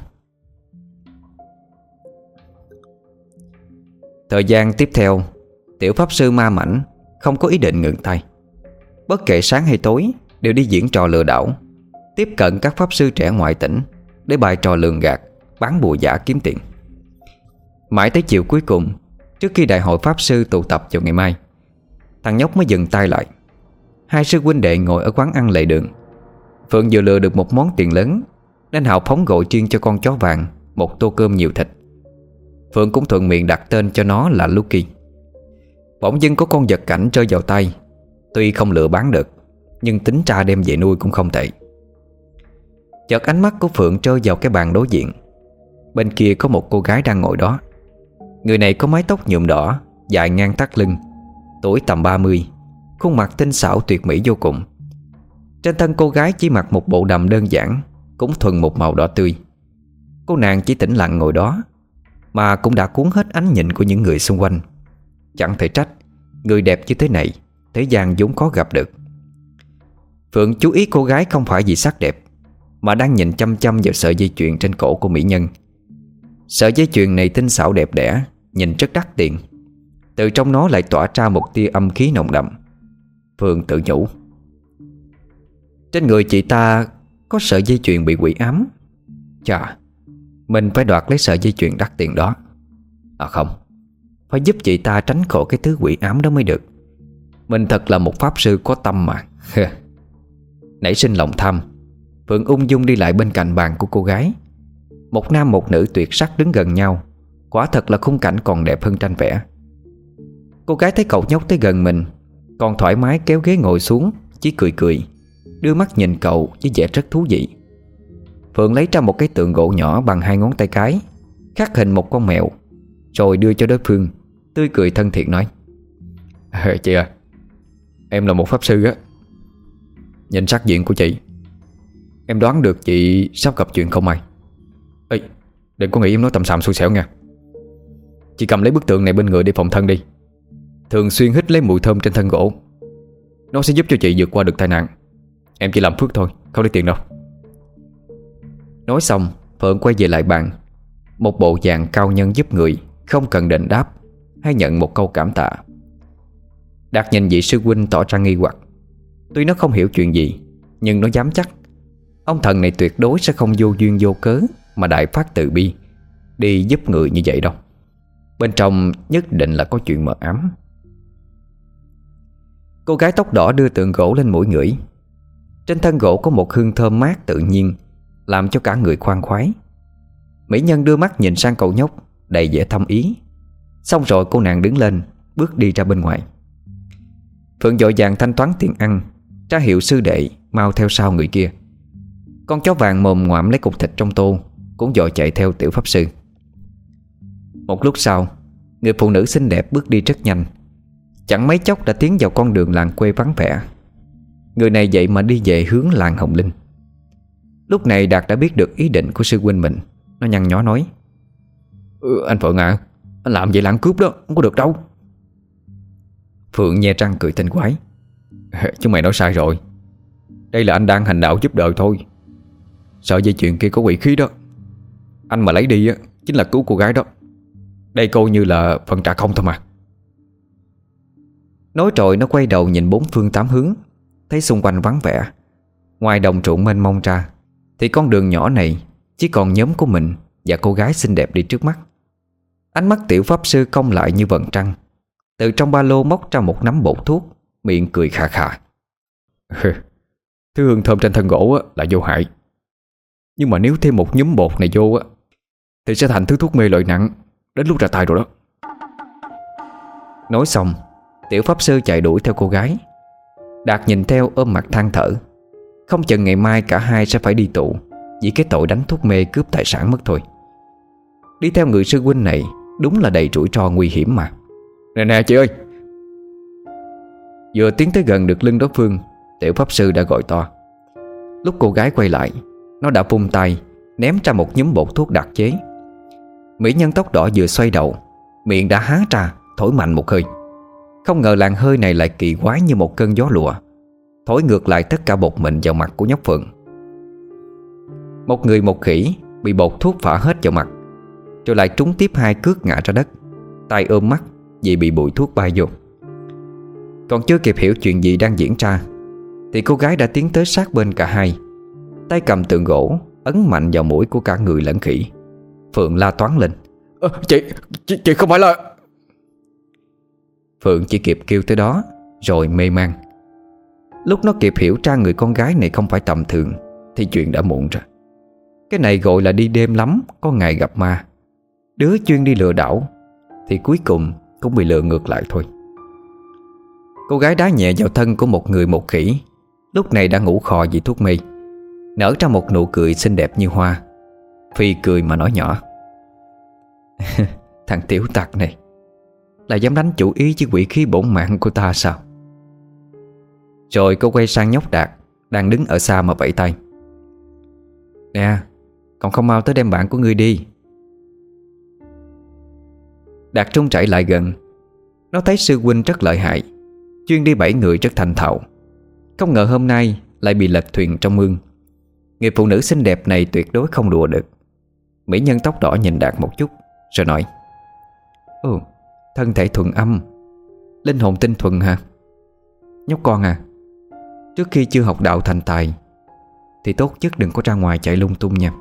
Thời gian tiếp theo, tiểu pháp sư ma mảnh không có ý định ngừng tay. Bất kể sáng hay tối đều đi diễn trò lừa đảo, tiếp cận các pháp sư trẻ ngoại tỉnh để bày trò lường gạt, bán bùa giả kiếm tiền. Mãi tới chiều cuối cùng, trước khi đại hội pháp sư tụ tập vào ngày mai, thằng nhóc mới dừng tay lại. Hai sư huynh đệ ngồi ở quán ăn lề đường. Phượng vừa lừa được một món tiền lớn, nên hào phóng gọi riêng cho con chó vàng một tô cơm nhiều thịt. Phượng cũng thuận miệng đặt tên cho nó là Lucky. Bỗng dưng có con vật cảnh rơi vào tay. Tuy không lựa bán được, nhưng tính ra đem về nuôi cũng không tệ. Chợt ánh mắt của Phượng rơi vào cái bàn đối diện. Bên kia có một cô gái đang ngồi đó. Người này có mái tóc nhuộm đỏ, dài ngang thắt lưng, tuổi tầm ba mươi, khuôn mặt tinh xảo tuyệt mỹ vô cùng. Trên thân cô gái chỉ mặc một bộ đầm đơn giản, cũng thuần một màu đỏ tươi. Cô nàng chỉ tĩnh lặng ngồi đó, mà cũng đã cuốn hết ánh nhìn của những người xung quanh. Chẳng thể trách người đẹp như thế này thế gian vốn có gặp được. Phượng chú ý cô gái không phải vì sắc đẹp, mà đang nhìn chăm chăm vào sợi dây chuyền trên cổ của mỹ nhân. Sợi dây chuyền này tinh xảo đẹp đẽ, nhìn rất đắt tiền. Từ trong nó lại tỏa ra một tia âm khí nồng đậm. Phượng tự nhủ: trên người chị ta có sợi dây chuyền bị quỷ ám. Chà, mình phải đoạt lấy sợi dây chuyền đắt tiền đó. À không, phải giúp chị ta tránh khỏi cái thứ quỷ ám đó mới được. Mình thật là một pháp sư có tâm mà. Nảy sinh lòng tham, Phượng ung dung đi lại bên cạnh bàn của cô gái. Một nam một nữ tuyệt sắc đứng gần nhau, quả thật là khung cảnh còn đẹp hơn tranh vẽ. Cô gái thấy cậu nhóc tới gần mình, còn thoải mái kéo ghế ngồi xuống, chỉ cười cười, đưa mắt nhìn cậu với vẻ rất thú vị. Phượng lấy ra một cái tượng gỗ nhỏ bằng hai ngón tay cái, khắc hình một con mèo, rồi đưa cho đối phương, tươi cười thân thiện nói: Chị à, em là một pháp sư á. Nhìn sắc diện của chị, em đoán được chị sắp gặp chuyện không may. Ê, đừng có nghĩ em nói tầm xàm xui xẻo nha. Chị cầm lấy bức tượng này bên người để phòng thân đi. Thường xuyên hít lấy mùi thơm trên thân gỗ, nó sẽ giúp cho chị vượt qua được tai nạn. Em chỉ làm phước thôi, không lấy tiền đâu. Nói xong, Phượng quay về lại bàn, một bộ dạng cao nhân giúp người, không cần đền đáp, hay nhận một câu cảm tạ. Đạt nhìn vị sư huynh tỏ ra nghi hoặc. Tuy nó không hiểu chuyện gì, nhưng nó dám chắc ông thần này tuyệt đối sẽ không vô duyên vô cớ mà đại phát từ bi đi giúp người như vậy đâu. Bên trong nhất định là có chuyện mờ ám. Cô gái tóc đỏ đưa tượng gỗ lên mũi ngửi. Trên thân gỗ có một hương thơm mát tự nhiên, làm cho cả người khoan khoái. Mỹ nhân đưa mắt nhìn sang cậu nhóc đầy vẻ thâm ý. Xong rồi cô nàng đứng lên, bước đi ra bên ngoài. Phượng vội vàng thanh toán tiền ăn, ra hiệu sư đệ mau theo sau người kia. Con chó vàng mồm ngoạm lấy cục thịt trong tô cũng vội chạy theo tiểu pháp sư. Một lúc sau, người phụ nữ xinh đẹp bước đi rất nhanh, chẳng mấy chốc đã tiến vào con đường làng quê vắng vẻ. Người này vậy mà đi về hướng làng Hồng Linh. Lúc này Đạt đã biết được ý định của sư huynh mình. Nó nhăn nhó nói: ừ, Anh Phượng à, anh làm vậy là ăn cướp đó, không có được đâu. Phượng nhe răng cười tinh quái: Chúng mày nói sai rồi. Đây là anh đang hành đạo giúp đời thôi. Sợ dây chuyện kia có quỷ khí đó. Anh mà lấy đi á, chính là cứu cô gái đó. Đây coi như là phần trả công thôi mà. Nói rồi nó quay đầu nhìn bốn phương tám hướng, thấy xung quanh vắng vẻ. Ngoài đồng ruộng mênh mông ra thì con đường nhỏ này chỉ còn nhóm của mình và cô gái xinh đẹp đi trước mắt. Ánh mắt tiểu pháp sư cong lại như vầng trăng. Từ trong ba lô móc ra một nắm bột thuốc, miệng cười khà khà: Thứ hương thơm trên thân gỗ là vô hại, nhưng mà nếu thêm một nhúm bột này vô thì sẽ thành thứ thuốc mê loại nặng, đến lúc ra tay rồi đó. Nói xong, tiểu pháp sư chạy đuổi theo cô gái. Đạt nhìn theo ôm mặt than thở. Không chừng ngày mai cả hai sẽ phải đi tù vì cái tội đánh thuốc mê cướp tài sản mất thôi. Đi theo người sư huynh này đúng là đầy rủi ro nguy hiểm mà. Nè nè chị ơi! Vừa tiến tới gần được lưng đối phương, tiểu pháp sư đã gọi to. Lúc cô gái quay lại, nó đã vung tay ném ra một nhúm bột thuốc đặc chế. Mỹ nhân tóc đỏ vừa xoay đầu, miệng đã há ra thổi mạnh một hơi. Không ngờ làn hơi này lại kỳ quái như một cơn gió lùa, thổi ngược lại tất cả bột mịn vào mặt của nhóc Phượng. Một người một khỉ bị bột thuốc phả hết vào mặt, rồi lại trúng tiếp hai cước ngã ra đất, tay ôm mắt vì bị bụi thuốc bay vô. Còn chưa kịp hiểu chuyện gì đang diễn ra thì cô gái đã tiến tới sát bên cả hai, tay cầm tượng gỗ ấn mạnh vào mũi của cả người lẫn khỉ. Phượng la toáng lên: à, chị, chị Chị không phải là... Phượng chỉ kịp kêu tới đó rồi mê man. Lúc nó kịp hiểu ra người con gái này không phải tầm thường thì chuyện đã muộn rồi. Cái này gọi là đi đêm lắm có ngày gặp ma. Đứa chuyên đi lừa đảo thì cuối cùng cũng bị lừa ngược lại thôi. Cô gái đá nhẹ vào thân của một người một khỉ, lúc này đã ngủ khò vì thuốc mê, nở ra một nụ cười xinh đẹp như hoa. Phi cười mà nói nhỏ: Thằng tiểu tặc này là dám đánh chủ ý với quỷ khí bổn mạng của ta sao? Rồi cô quay sang nhóc Đạt đang đứng ở xa mà vẫy tay: Nè, còn không mau tới đem bạn của ngươi đi. Đạt trung chạy lại gần. Nó thấy sư huynh rất lợi hại, chuyên đi bẫy người rất thành thạo. Không ngờ hôm nay lại bị lật thuyền trong mương. Người phụ nữ xinh đẹp này tuyệt đối không đùa được. Mỹ nhân tóc đỏ nhìn Đạt một chút rồi nói: Ồ, thân thể thuần âm, linh hồn tinh thuần hả? Nhóc con à, trước khi chưa học đạo thành tài thì tốt nhất đừng có ra ngoài chạy lung tung nha.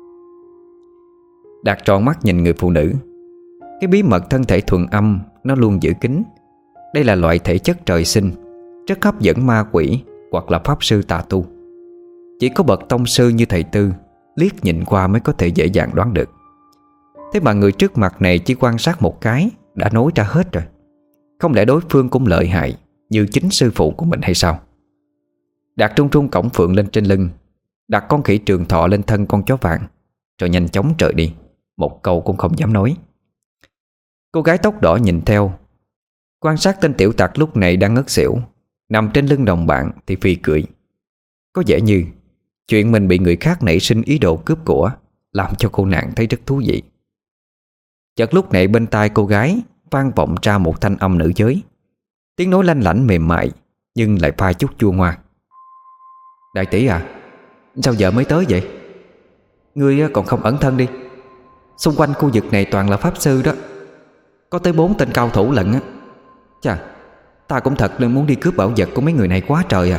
Đạt tròn mắt nhìn người phụ nữ. Cái bí mật thân thể thuần âm nó luôn giữ kín. Đây là loại thể chất trời sinh, rất hấp dẫn ma quỷ hoặc là pháp sư tà tu. Chỉ có bậc tông sư như thầy Tư liếc nhìn qua mới có thể dễ dàng đoán được. Thế mà người trước mặt này chỉ quan sát một cái đã nói ra hết rồi. Không lẽ đối phương cũng lợi hại như chính sư phụ của mình hay sao? Đạt trung trung cổng Phượng lên trên lưng, đặt con khỉ trường thọ lên thân con chó vàng, rồi nhanh chóng trời đi, một câu cũng không dám nói. Cô gái tóc đỏ nhìn theo, quan sát tên tiểu tặc lúc này đang ngất xỉu nằm trên lưng đồng bạn thì phì cười. Có vẻ như chuyện mình bị người khác nảy sinh ý đồ cướp của làm cho cô nàng thấy rất thú vị. Chợt lúc này bên tai cô gái vang vọng ra một thanh âm nữ giới, tiếng nói lanh lảnh mềm mại nhưng lại pha chút chua ngoa: Đại tỷ à, sao giờ mới tới vậy? Ngươi còn không ẩn thân đi. Xung quanh khu vực này toàn là pháp sư đó. Có tới bốn tên cao thủ lận á. Chà, ta cũng thật là muốn đi cướp bảo vật của mấy người này quá trời à.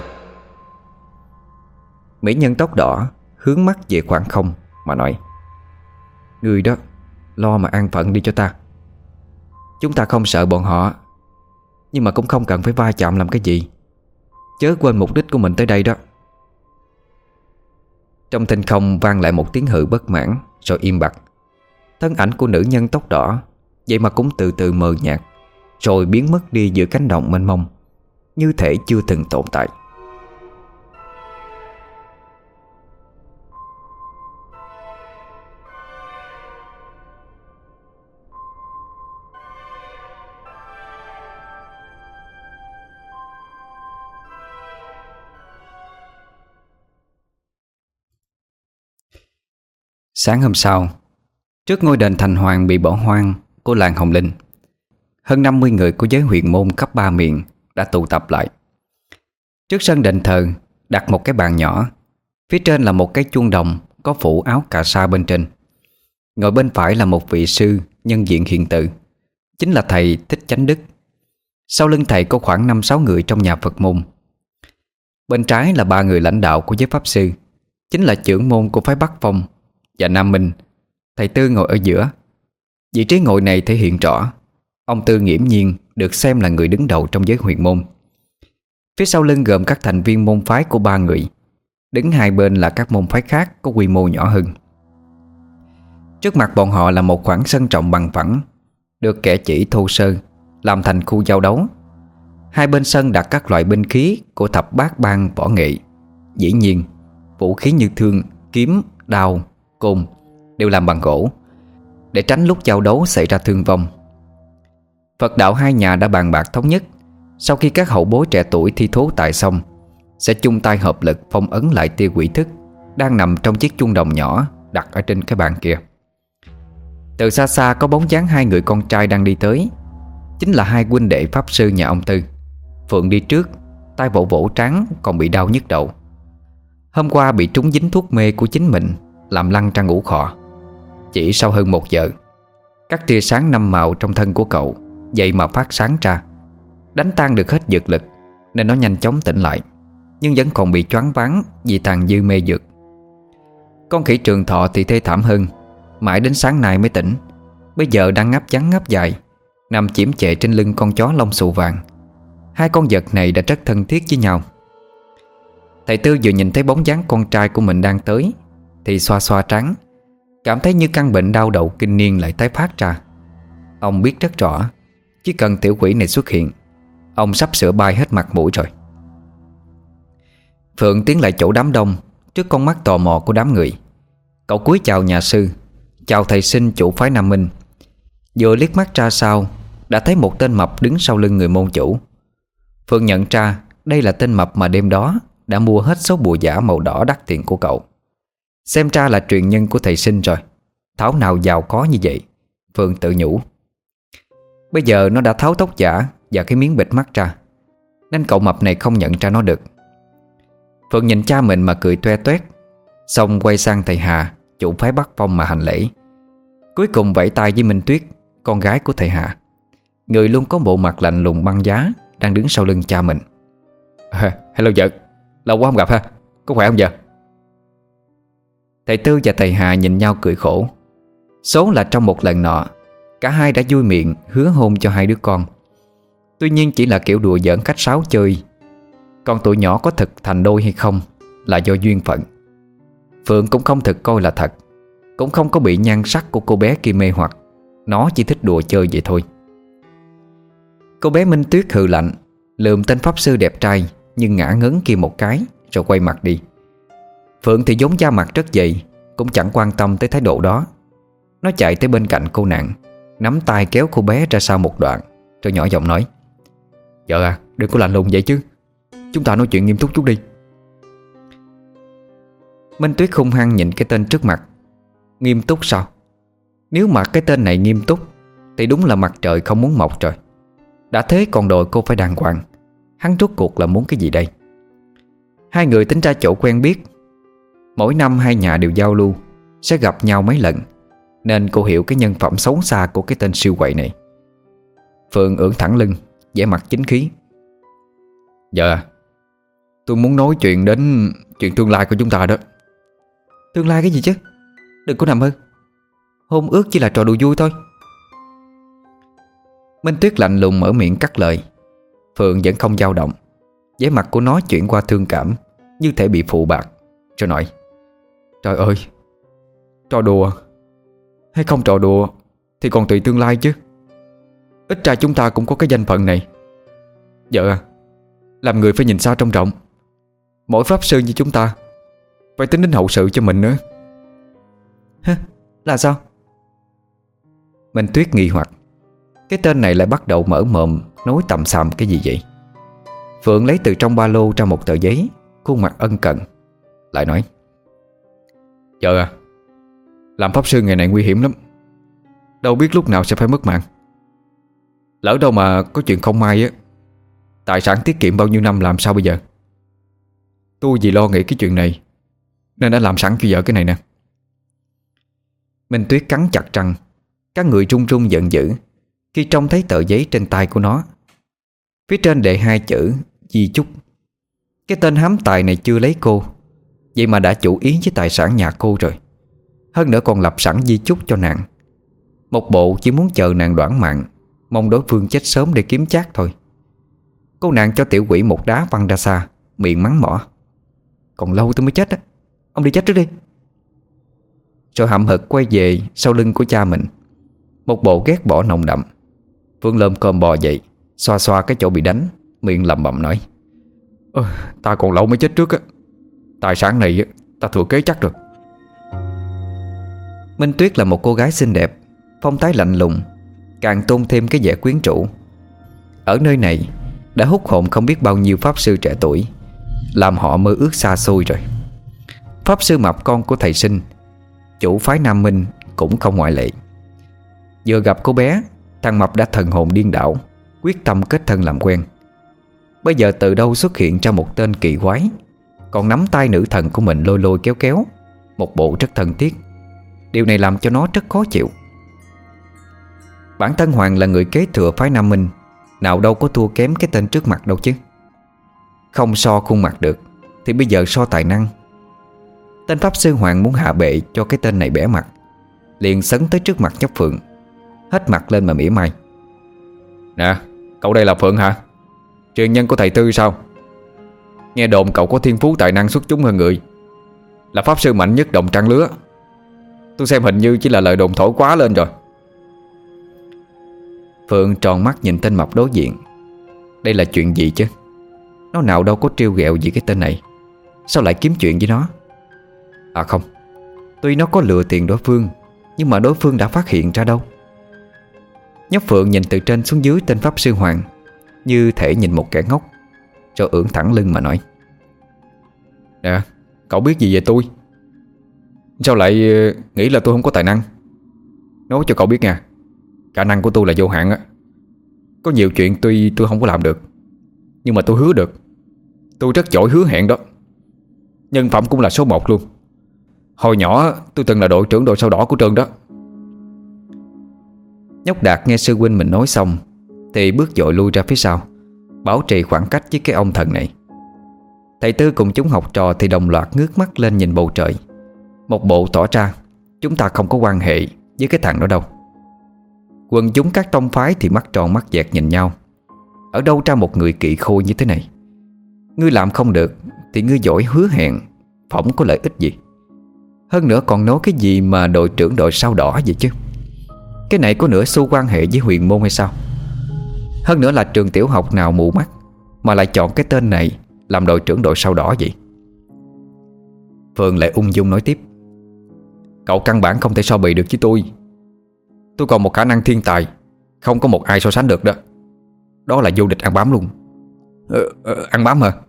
Mỹ nhân tóc đỏ hướng mắt về khoảng không mà nói: Người đó lo mà an phận đi cho ta. Chúng ta không sợ bọn họ, nhưng mà cũng không cần phải va chạm làm cái gì. Chớ quên mục đích của mình tới đây đó. Trong thinh không vang lại một tiếng hự bất mãn, rồi im bặt. Thân ảnh của nữ nhân tóc đỏ vậy mà cũng từ từ mờ nhạt, rồi biến mất đi giữa cánh đồng mênh mông, như thể chưa từng tồn tại. Sáng hôm sau, trước ngôi đền thành hoàng bị bỏ hoang của làng Hồng Linh, hơn năm mươi người của giới huyền môn khắp ba miền đã tụ tập lại. Trước sân đền thờ đặt một cái bàn nhỏ, phía trên là một cái chuông đồng có phủ áo cà sa bên trên. Ngồi bên phải là một vị sư nhân diện hiện tự, chính là thầy Thích Chánh Đức. Sau lưng thầy có khoảng năm sáu người trong nhà Phật môn. Bên trái là ba người lãnh đạo của giới pháp sư, chính là trưởng môn của phái Bắc Phong và Nam Minh. Thầy Tư ngồi ở giữa. Vị trí ngồi này thể hiện rõ ông Tư nghiễm nhiên được xem là người đứng đầu trong giới huyền môn. Phía sau lưng gồm các thành viên môn phái của ba người, đứng hai bên là các môn phái khác có quy mô nhỏ hơn. Trước mặt bọn họ là một khoảng sân rộng bằng phẳng, được kẻ chỉ thô sơ làm thành khu giao đấu. Hai bên sân đặt các loại binh khí của thập bát bang võ nghệ. Dĩ nhiên, vũ khí như thương, kiếm, đao, côn đều làm bằng gỗ, để tránh lúc giao đấu xảy ra thương vong. Phật đạo hai nhà đã bàn bạc thống nhất, sau khi các hậu bối trẻ tuổi thi thố tài xong, sẽ chung tay hợp lực phong ấn lại tia quỷ thức đang nằm trong chiếc chuông đồng nhỏ đặt ở trên cái bàn kia. Từ xa xa có bóng dáng hai người con trai đang đi tới, chính là hai huynh đệ pháp sư nhà ông Tư. Phượng đi trước, tay vỗ vỗ trán còn bị đau nhức đầu. Hôm qua bị trúng dính thuốc mê của chính mình, làm lăn ra ngủ khò. Chỉ sau hơn một giờ, các tia sáng năm màu trong thân của cậu vậy mà phát sáng ra, đánh tan được hết dược lực, nên nó nhanh chóng tỉnh lại, nhưng vẫn còn bị choáng váng vì tàn dư mê dược. Con khỉ Trường Thọ thì thê thảm hơn, mãi đến sáng nay mới tỉnh. Bây giờ đang ngáp trắng ngáp dài, nằm chiếm chệ trên lưng con chó lông xù vàng. Hai con vật này đã rất thân thiết với nhau. Thầy Tư vừa nhìn thấy bóng dáng con trai của mình đang tới thì xoa xoa trán, cảm thấy như căn bệnh đau đầu kinh niên lại tái phát ra. Ông biết rất rõ, chỉ cần tiểu quỷ này xuất hiện, ông sắp sửa bay hết mặt mũi rồi. Phượng tiến lại chỗ đám đông, trước con mắt tò mò của đám người. Cậu cúi chào nhà sư, chào thầy sinh chủ phái Nam Minh. Vừa liếc mắt ra sau, đã thấy một tên mập đứng sau lưng người môn chủ. Phượng nhận ra đây là tên mập mà đêm đó đã mua hết số bùa giả màu đỏ đắt tiền của cậu. Xem ra là truyền nhân của thầy sinh rồi, thảo nào giàu có như vậy, Phượng tự nhủ. Bây giờ nó đã tháo tóc giả và cái miếng bịt mắt ra, nên cậu mập này không nhận ra nó được. Phượng nhìn cha mình mà cười toe toét, xong quay sang thầy Hà, chủ phái Bắc Phong mà hành lễ. Cuối cùng vẫy tay với Minh Tuyết, con gái của thầy Hà, người luôn có bộ mặt lạnh lùng băng giá, đang đứng sau lưng cha mình. à, Hello vợ, lâu quá không gặp ha, có khỏe không vợ? Thầy Tư và thầy Hà nhìn nhau cười khổ. Số là trong một lần nọ, cả hai đã vui miệng hứa hôn cho hai đứa con. Tuy nhiên chỉ là kiểu đùa giỡn khách sáo chơi, còn tụi nhỏ có thực thành đôi hay không là do duyên phận. Phượng cũng không thực coi là thật, cũng không có bị nhan sắc của cô bé kia mê hoặc. Nó chỉ thích đùa chơi vậy thôi. Cô bé Minh Tuyết hừ lạnh, lườm tên pháp sư đẹp trai nhưng ngã ngớn kia một cái, rồi quay mặt đi. Phượng thì vốn da mặt rất dày, cũng chẳng quan tâm tới thái độ đó. Nó chạy tới bên cạnh cô nàng, nắm tay kéo cô bé ra sau một đoạn, rồi nhỏ giọng nói: Vợ à, đừng có lạnh lùng vậy chứ, chúng ta nói chuyện nghiêm túc chút đi. Minh Tuyết hung hăng nhìn cái tên trước mặt. Nghiêm túc sao? Nếu mà cái tên này nghiêm túc thì đúng là mặt trời không muốn mọc rồi. Đã thế còn đòi cô phải đàng hoàng. Hắn rốt cuộc là muốn cái gì đây? Hai người tính ra chỗ quen biết, mỗi năm hai nhà đều giao lưu, sẽ gặp nhau mấy lần, nên cô hiểu cái nhân phẩm xấu xa của cái tên siêu quậy này. Phượng ưỡn thẳng lưng, vẻ mặt chính khí. Dạ, tôi muốn nói chuyện đến chuyện tương lai của chúng ta đó. Tương lai cái gì chứ? Đừng có nằm mơ. Hôn ước chỉ là trò đùa vui thôi. Minh Tuyết lạnh lùng mở miệng cắt lời. Phượng vẫn không dao động. Vẻ mặt của nó chuyển qua thương cảm, như thể bị phụ bạc, rồi nói: Trời ơi, trò đùa hay không trò đùa thì còn tùy tương lai chứ. Ít ra chúng ta cũng có cái danh phận này. Vợ à, làm người phải nhìn xa trông rộng. Mỗi pháp sư như chúng ta phải tính đến hậu sự cho mình nữa. Hả? Là sao? Minh Tuyết nghi hoặc. Cái tên này lại bắt đầu mở mồm nói tầm xàm cái gì vậy? Phượng lấy từ trong ba lô ra một tờ giấy, khuôn mặt ân cần, lại nói: Vợ à, làm pháp sư ngày này nguy hiểm lắm. Đâu biết lúc nào sẽ phải mất mạng. Lỡ đâu mà có chuyện không may á, tài sản tiết kiệm bao nhiêu năm làm sao bây giờ? Tôi vì lo nghĩ cái chuyện này nên đã làm sẵn cho vợ cái này nè. Minh Tuyết cắn chặt răng, các người run run giận dữ khi trông thấy tờ giấy trên tay của nó. Phía trên đệ hai chữ di chúc. Cái tên hám tài này chưa lấy cô, vậy mà đã chủ ý với tài sản nhà cô rồi. Hơn nữa còn lập sẵn di chúc cho nàng. Một bộ chỉ muốn chờ nàng đoản mạng, mong đối phương chết sớm để kiếm chác thôi. Cô nàng cho tiểu quỷ một đá văng ra xa, miệng mắng mỏ: Còn lâu tôi mới chết á, ông đi chết trước đi. Rồi hậm hực quay về sau lưng của cha mình, một bộ ghét bỏ nồng đậm. Phương lơm cơm bò dậy, xoa xoa cái chỗ bị đánh, miệng lẩm bẩm nói: Ơ, ta còn lâu mới chết trước á. Tài sản này ta thừa kế chắc rồi. Minh Tuyết là một cô gái xinh đẹp, phong thái lạnh lùng, càng tôn thêm cái vẻ quyến rũ. Ở nơi này đã hút hồn không biết bao nhiêu pháp sư trẻ tuổi, làm họ mơ ước xa xôi rồi. Pháp sư Mập con của thầy Sinh, chủ phái Nam Minh, cũng không ngoại lệ. Vừa gặp cô bé, thằng Mập đã thần hồn điên đảo, quyết tâm kết thân làm quen. Bây giờ từ đâu xuất hiện ra một tên kỳ quái, còn nắm tay nữ thần của mình lôi lôi kéo kéo, một bộ rất thân thiết. Điều này làm cho nó rất khó chịu. Bản thân Hoàng là người kế thừa phái Nam Minh, nào đâu có thua kém cái tên trước mặt đâu chứ. Không so khuôn mặt được thì bây giờ so tài năng. Tên pháp sư Hoàng muốn hạ bệ cho cái tên này bẻ mặt, liền sấn tới trước mặt nhóc Phượng, hết mặt lên mà mỉa mai: Nè, cậu đây là Phượng hả? Truyền nhân của thầy Tư sao? Nghe đồn cậu có thiên phú tài năng xuất chúng hơn người, là pháp sư mạnh nhất đồng trăng lứa. Tôi xem hình như chỉ là lời đồn thổi quá lên rồi. Phượng tròn mắt nhìn tên Mập đối diện. Đây là chuyện gì chứ? Nó nào đâu có trêu ghẹo gì cái tên này, sao lại kiếm chuyện với nó? À không, tuy nó có lừa tiền đối phương, nhưng mà đối phương đã phát hiện ra đâu. Nhóc Phượng nhìn từ trên xuống dưới tên pháp sư Hoàng, như thể nhìn một kẻ ngốc, rồi ưỡn thẳng lưng mà nói: Nè, cậu biết gì về tôi? Sao lại nghĩ là tôi không có tài năng? Nói cho cậu biết nha, khả năng của tôi là vô hạn á. Có nhiều chuyện tuy tôi không có làm được, nhưng mà tôi hứa được. Tôi rất giỏi hứa hẹn đó. Nhân phẩm cũng là số một luôn. Hồi nhỏ tôi từng là đội trưởng đội sao đỏ của trường đó. Nhóc Đạt nghe sư huynh mình nói xong thì bước dội lui ra phía sau, bảo trì khoảng cách với cái ông thần này. Thầy Tư cùng chúng học trò thì đồng loạt ngước mắt lên nhìn bầu trời, một bộ tỏ ra chúng ta không có quan hệ với cái thằng đó đâu. Quần chúng các tông phái thì mắt tròn mắt dẹt nhìn nhau. Ở đâu ra một người kỵ khôi như thế này? Ngươi làm không được thì ngươi giỏi hứa hẹn, phỏng có lợi ích gì? Hơn nữa còn nói cái gì mà đội trưởng đội sao đỏ vậy chứ? Cái này có nửa xu quan hệ với huyền môn hay sao? Hơn nữa là trường tiểu học nào mù mắt mà lại chọn cái tên này làm đội trưởng đội sao đỏ vậy? Phương lại ung dung nói tiếp: Cậu căn bản không thể so bì được với tôi. Tôi còn một khả năng thiên tài không có một ai so sánh được đó. Đó là vô địch ăn bám luôn. Ờ, ờ, ăn bám hả?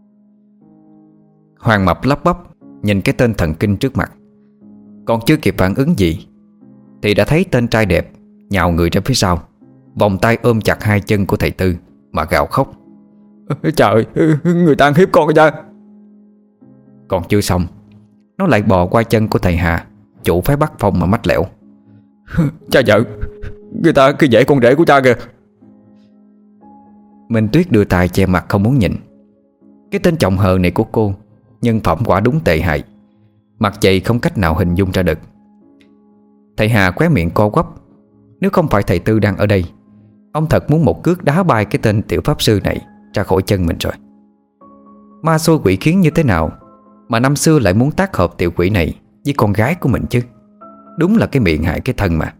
Hoàng Mập lắp bắp nhìn cái tên thần kinh trước mặt, còn chưa kịp phản ứng gì thì đã thấy tên trai đẹp nhào người ra phía sau, vòng tay ôm chặt hai chân của thầy Tư mà gào khóc: Trời, người ta ăn hiếp con kìa. Còn chưa xong, nó lại bò qua chân của thầy Hà, chủ phái Bắc Phong mà mách lẻo: Cha vợ, người ta cứ dễ con rể của cha kìa. Minh Tuyết đưa tay che mặt không muốn nhìn. Cái tên chồng hờ này của cô, nhân phẩm quả đúng tệ hại, mặt dày không cách nào hình dung ra được. Thầy Hà khóe miệng co quắp. Nếu không phải thầy Tư đang ở đây, ông thật muốn một cước đá bay cái tên tiểu pháp sư này ra khỏi chân mình rồi. Ma xôi quỷ khiến như thế nào mà năm xưa lại muốn tác hợp tiểu quỷ này với con gái của mình chứ? Đúng là cái miệng hại cái thân mà.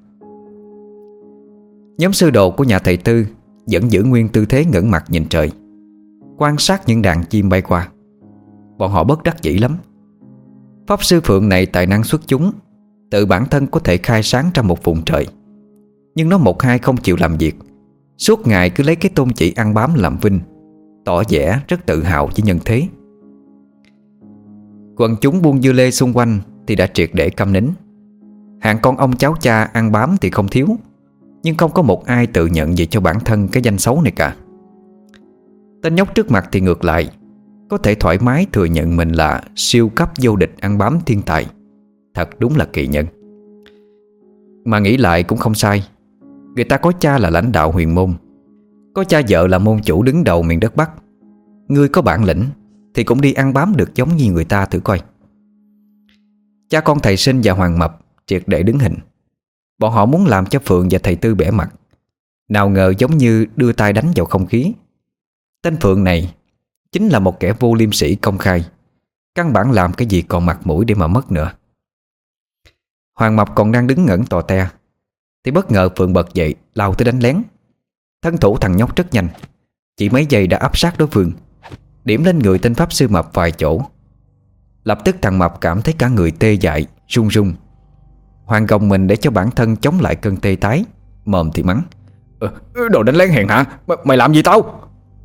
Nhóm sư đồ của nhà thầy Tư vẫn giữ nguyên tư thế ngẩng mặt nhìn trời, quan sát những đàn chim bay qua. Bọn họ bất đắc dĩ lắm. Pháp sư Phượng này tài năng xuất chúng, tự bản thân có thể khai sáng ra một vùng trời, nhưng nó một hai không chịu làm việc, suốt ngày cứ lấy cái tôn chỉ ăn bám làm vinh, tỏ vẻ rất tự hào với nhân thế. Quần chúng buôn dưa lê xung quanh thì đã triệt để câm nín. Hạng con ông cháu cha ăn bám thì không thiếu, nhưng không có một ai tự nhận về cho bản thân cái danh xấu này cả. Tên nhóc trước mặt thì ngược lại, có thể thoải mái thừa nhận mình là siêu cấp vô địch ăn bám thiên tài. Thật đúng là kỳ nhân. Mà nghĩ lại cũng không sai. Người ta có cha là lãnh đạo huyền môn, có cha vợ là môn chủ đứng đầu miền đất Bắc. Ngươi có bản lĩnh thì cũng đi ăn bám được giống như người ta thử coi. Cha con thầy Sinh và Hoàng Mập triệt để đứng hình. Bọn họ muốn làm cho Phượng và thầy Tư bẻ mặt. Nào ngờ giống như đưa tay đánh vào không khí. Tên Phượng này chính là một kẻ vô liêm sỉ công khai, căn bản làm cái gì còn mặt mũi để mà mất nữa. Hoàng Mập còn đang đứng ngẩn tò te thì bất ngờ Phượng bật dậy lao tới đánh lén. Thân thủ thằng nhóc rất nhanh, chỉ mấy giây đã áp sát đối phương, điểm lên người tên pháp sư Mập vài chỗ. Lập tức thằng Mập cảm thấy cả người tê dại, run run. Hoàng gồng mình để cho bản thân chống lại cơn tê tái, mồm thì mắng: ờ, đồ đánh lén hèn hả? M Mày làm gì tao?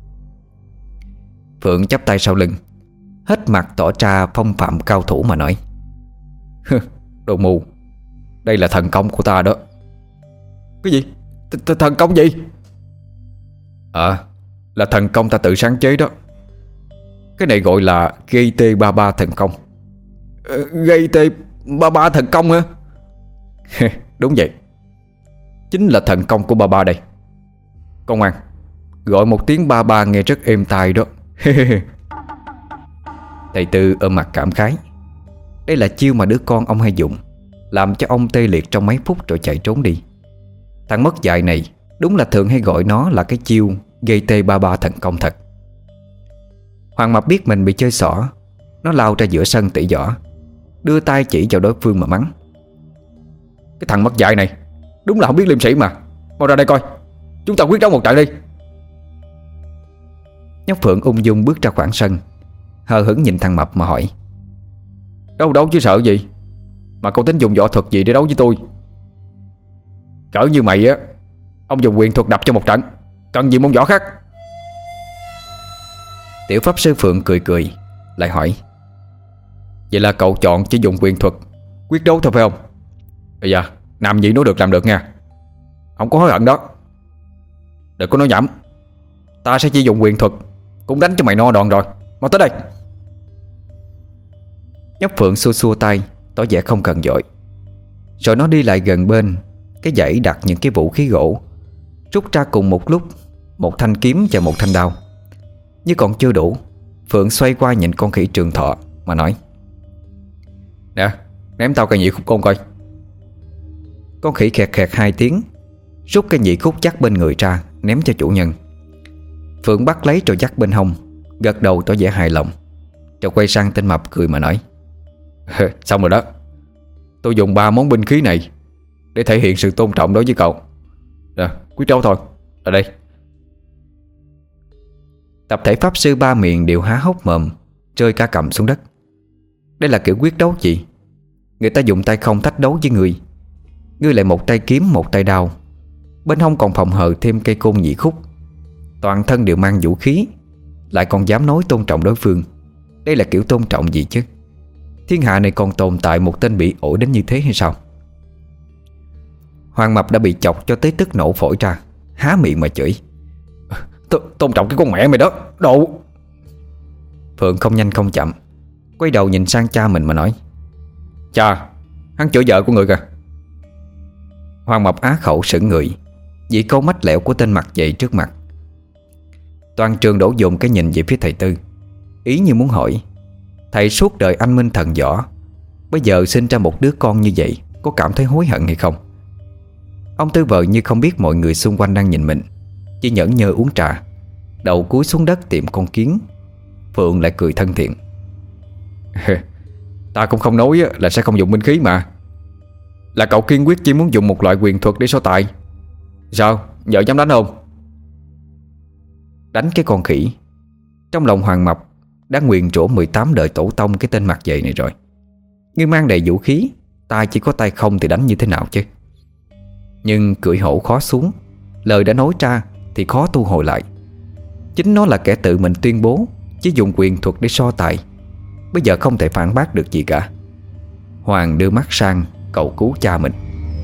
Phượng chắp tay sau lưng, hết mặt tỏ ra phong phạm cao thủ mà nói: đồ mù, đây là thần công của ta đó. Cái gì? Th Thần công gì? À, là thần công ta tự sáng chế đó. Cái này gọi là gây tê ba ba thần công. ờ, Gây tê ba ba thần công hả? Đúng vậy, chính là thần công của ba ba đây. Công an, gọi một tiếng ba ba nghe rất êm tai đó. Thầy Tư ôm mặt cảm khái. Đây là chiêu mà đứa con ông hay dùng, làm cho ông tê liệt trong mấy phút rồi chạy trốn đi. Thằng mất dạy này đúng là thường hay gọi nó là cái chiêu gây tê ba ba thần công thật. Hoàng Mập biết mình bị chơi xỏ, nó lao ra giữa sân tỉ võ, đưa tay chỉ vào đối phương mà mắng: cái thằng mất dạy này đúng là không biết liêm sĩ mà. Mau ra đây coi, chúng ta quyết đấu một trận đi. Nhóc Phượng ung dung bước ra khoảng sân, hờ hững nhìn thằng Mập mà hỏi: Đấu đấu chứ sợ gì? Mà cậu tính dùng võ thuật gì để đấu với tôi? Cỡ như mày á, ông dùng quyền thuật đập cho một trận, cần gì môn võ khác? Tiểu pháp sư Phượng cười cười, lại hỏi: vậy là cậu chọn chỉ dùng quyền thuật quyết đấu thôi phải không? Bây giờ làm gì nó được làm được nha, không có hối hận đó. Đừng có nói nhảm, ta sẽ chỉ dùng quyền thuật cũng đánh cho mày no đòn rồi. Mau tới đây. Nhóc Phượng xua xua tay, tỏ vẻ không cần vội. Rồi nó đi lại gần bên cái dãy đặt những cái vũ khí gỗ, rút ra cùng một lúc một thanh kiếm và một thanh đao. Nhưng còn chưa đủ, Phượng xoay qua nhìn con khỉ Trường Thọ mà nói: nè, ném tao cây nhị khúc côn coi. Con khỉ khẹt khẹt hai tiếng, rút cây nhị khúc chắc bên người ra ném cho chủ nhân. Phượng bắt lấy rồi dắt bên hông, gật đầu tỏ vẻ hài lòng, rồi quay sang tên Mập cười mà nói: xong rồi đó, tôi dùng ba món binh khí này để thể hiện sự tôn trọng đối với cậu. Nè, quyết đấu thôi, ở đây. Tập thể pháp sư ba miệng đều há hốc mồm, rơi cả cầm xuống đất. Đây là kiểu quyết đấu gì? Người ta dùng tay không thách đấu với người, ngươi lại một tay kiếm một tay đao, bên hông còn phòng hờ thêm cây côn nhị khúc. Toàn thân đều mang vũ khí, lại còn dám nói tôn trọng đối phương. Đây là kiểu tôn trọng gì chứ? Thiên hạ này còn tồn tại một tên bị ổi đến như thế hay sao? Hoàng Mập đã bị chọc cho tới tức nổ phổi ra, há miệng mà chửi: T Tôn trọng cái con mẹ mày đó, đồ! Phượng không nhanh không chậm quay đầu nhìn sang cha mình mà nói: cha, hắn chửi vợ của người kìa. Hoàng Mập á khẩu sững người vì câu mách lẻo của tên mặt dày trước mặt. Toàn trường đổ dồn cái nhìn về phía thầy Tư, ý như muốn hỏi: thầy suốt đời anh minh thần võ, bây giờ sinh ra một đứa con như vậy, có cảm thấy hối hận hay không? Ông Tư vợ như không biết mọi người xung quanh đang nhìn mình, chỉ nhẫn nhơ uống trà, đầu cúi xuống đất tìm con kiến. Phượng lại cười thân thiện: ta cũng không nói là sẽ không dùng binh khí mà. Là cậu kiên quyết chỉ muốn dùng một loại quyền thuật để so tài. Sao, vợ dám đánh không? Đánh cái con khỉ. Trong lòng Hoàng Mập đã nguyền rủa mười tám đời tổ tông cái tên mặt dày này rồi. Ngươi mang đầy vũ khí, ta chỉ có tay không thì đánh như thế nào chứ? Nhưng cưỡi hổ khó xuống, lời đã nói ra thì khó thu hồi lại. Chính nó là kẻ tự mình tuyên bố chỉ dùng quyền thuật để so tài, bây giờ không thể phản bác được gì cả. Hoàng đưa mắt sang cầu cứu cha mình.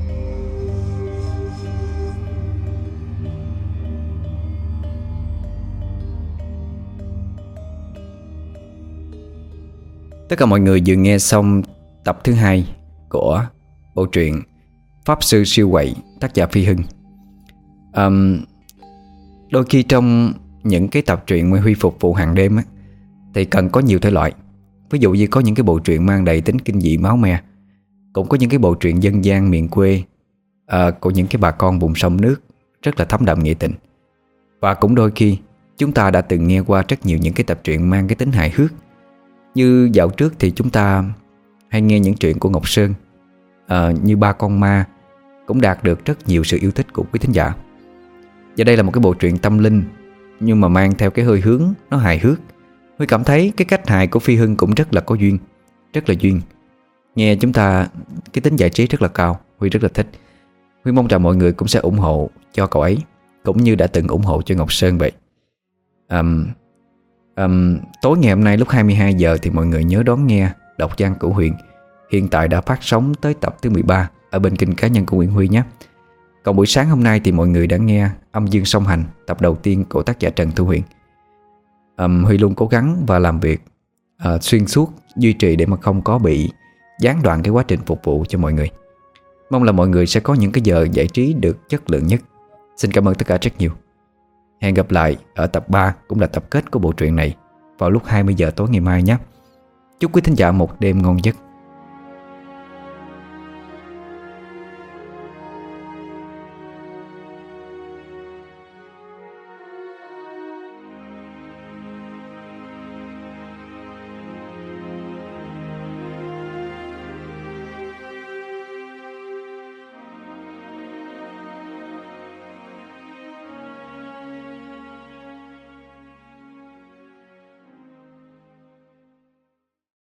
Tất cả mọi người vừa nghe xong tập thứ hai của bộ truyện Pháp Sư Siêu Quậy, tác giả Phi Hưng. um, Đôi khi trong những cái tập truyện Nguyên Huy phục vụ hàng đêm á, thì cần có nhiều thể loại. Ví dụ như có những cái bộ truyện mang đầy tính kinh dị máu me, cũng có những cái bộ truyện dân gian miền quê, à, của những cái bà con vùng sông nước rất là thấm đậm nghĩa tình. Và cũng đôi khi chúng ta đã từng nghe qua rất nhiều những cái tập truyện mang cái tính hài hước. Như dạo trước thì chúng ta hay nghe những truyện của Ngọc Sơn, à, như Ba Con Ma, cũng đạt được rất nhiều sự yêu thích của quý thính giả. Và đây là một cái bộ truyện tâm linh, nhưng mà mang theo cái hơi hướng nó hài hước. Huy cảm thấy cái cách hài của Phi Hưng cũng rất là có duyên, rất là duyên. Nghe chúng ta cái tính giải trí rất là cao, Huy rất là thích. Huy mong rằng mọi người cũng sẽ ủng hộ cho cậu ấy, cũng như đã từng ủng hộ cho Ngọc Sơn vậy. um, um, Tối ngày hôm nay lúc hai mươi hai giờ thì mọi người nhớ đón nghe Độc Giang Cửu Huyền. Hiện tại đã phát sóng tới tập thứ mười ba ở bên kênh cá nhân của Nguyễn Huy nhé. Còn buổi sáng hôm nay thì mọi người đã nghe Âm Dương Song Hành, tập đầu tiên của tác giả Trần Thu Huyền. um, Huy luôn cố gắng và làm việc uh, xuyên suốt, duy trì để mà không có bị gián đoạn cái quá trình phục vụ cho mọi người. Mong là mọi người sẽ có những cái giờ giải trí được chất lượng nhất. Xin cảm ơn tất cả rất nhiều. Hẹn gặp lại ở tập ba, cũng là tập kết của bộ truyện này, vào lúc hai mươi giờ tối ngày mai nhé. Chúc quý thính giả một đêm ngon giấc.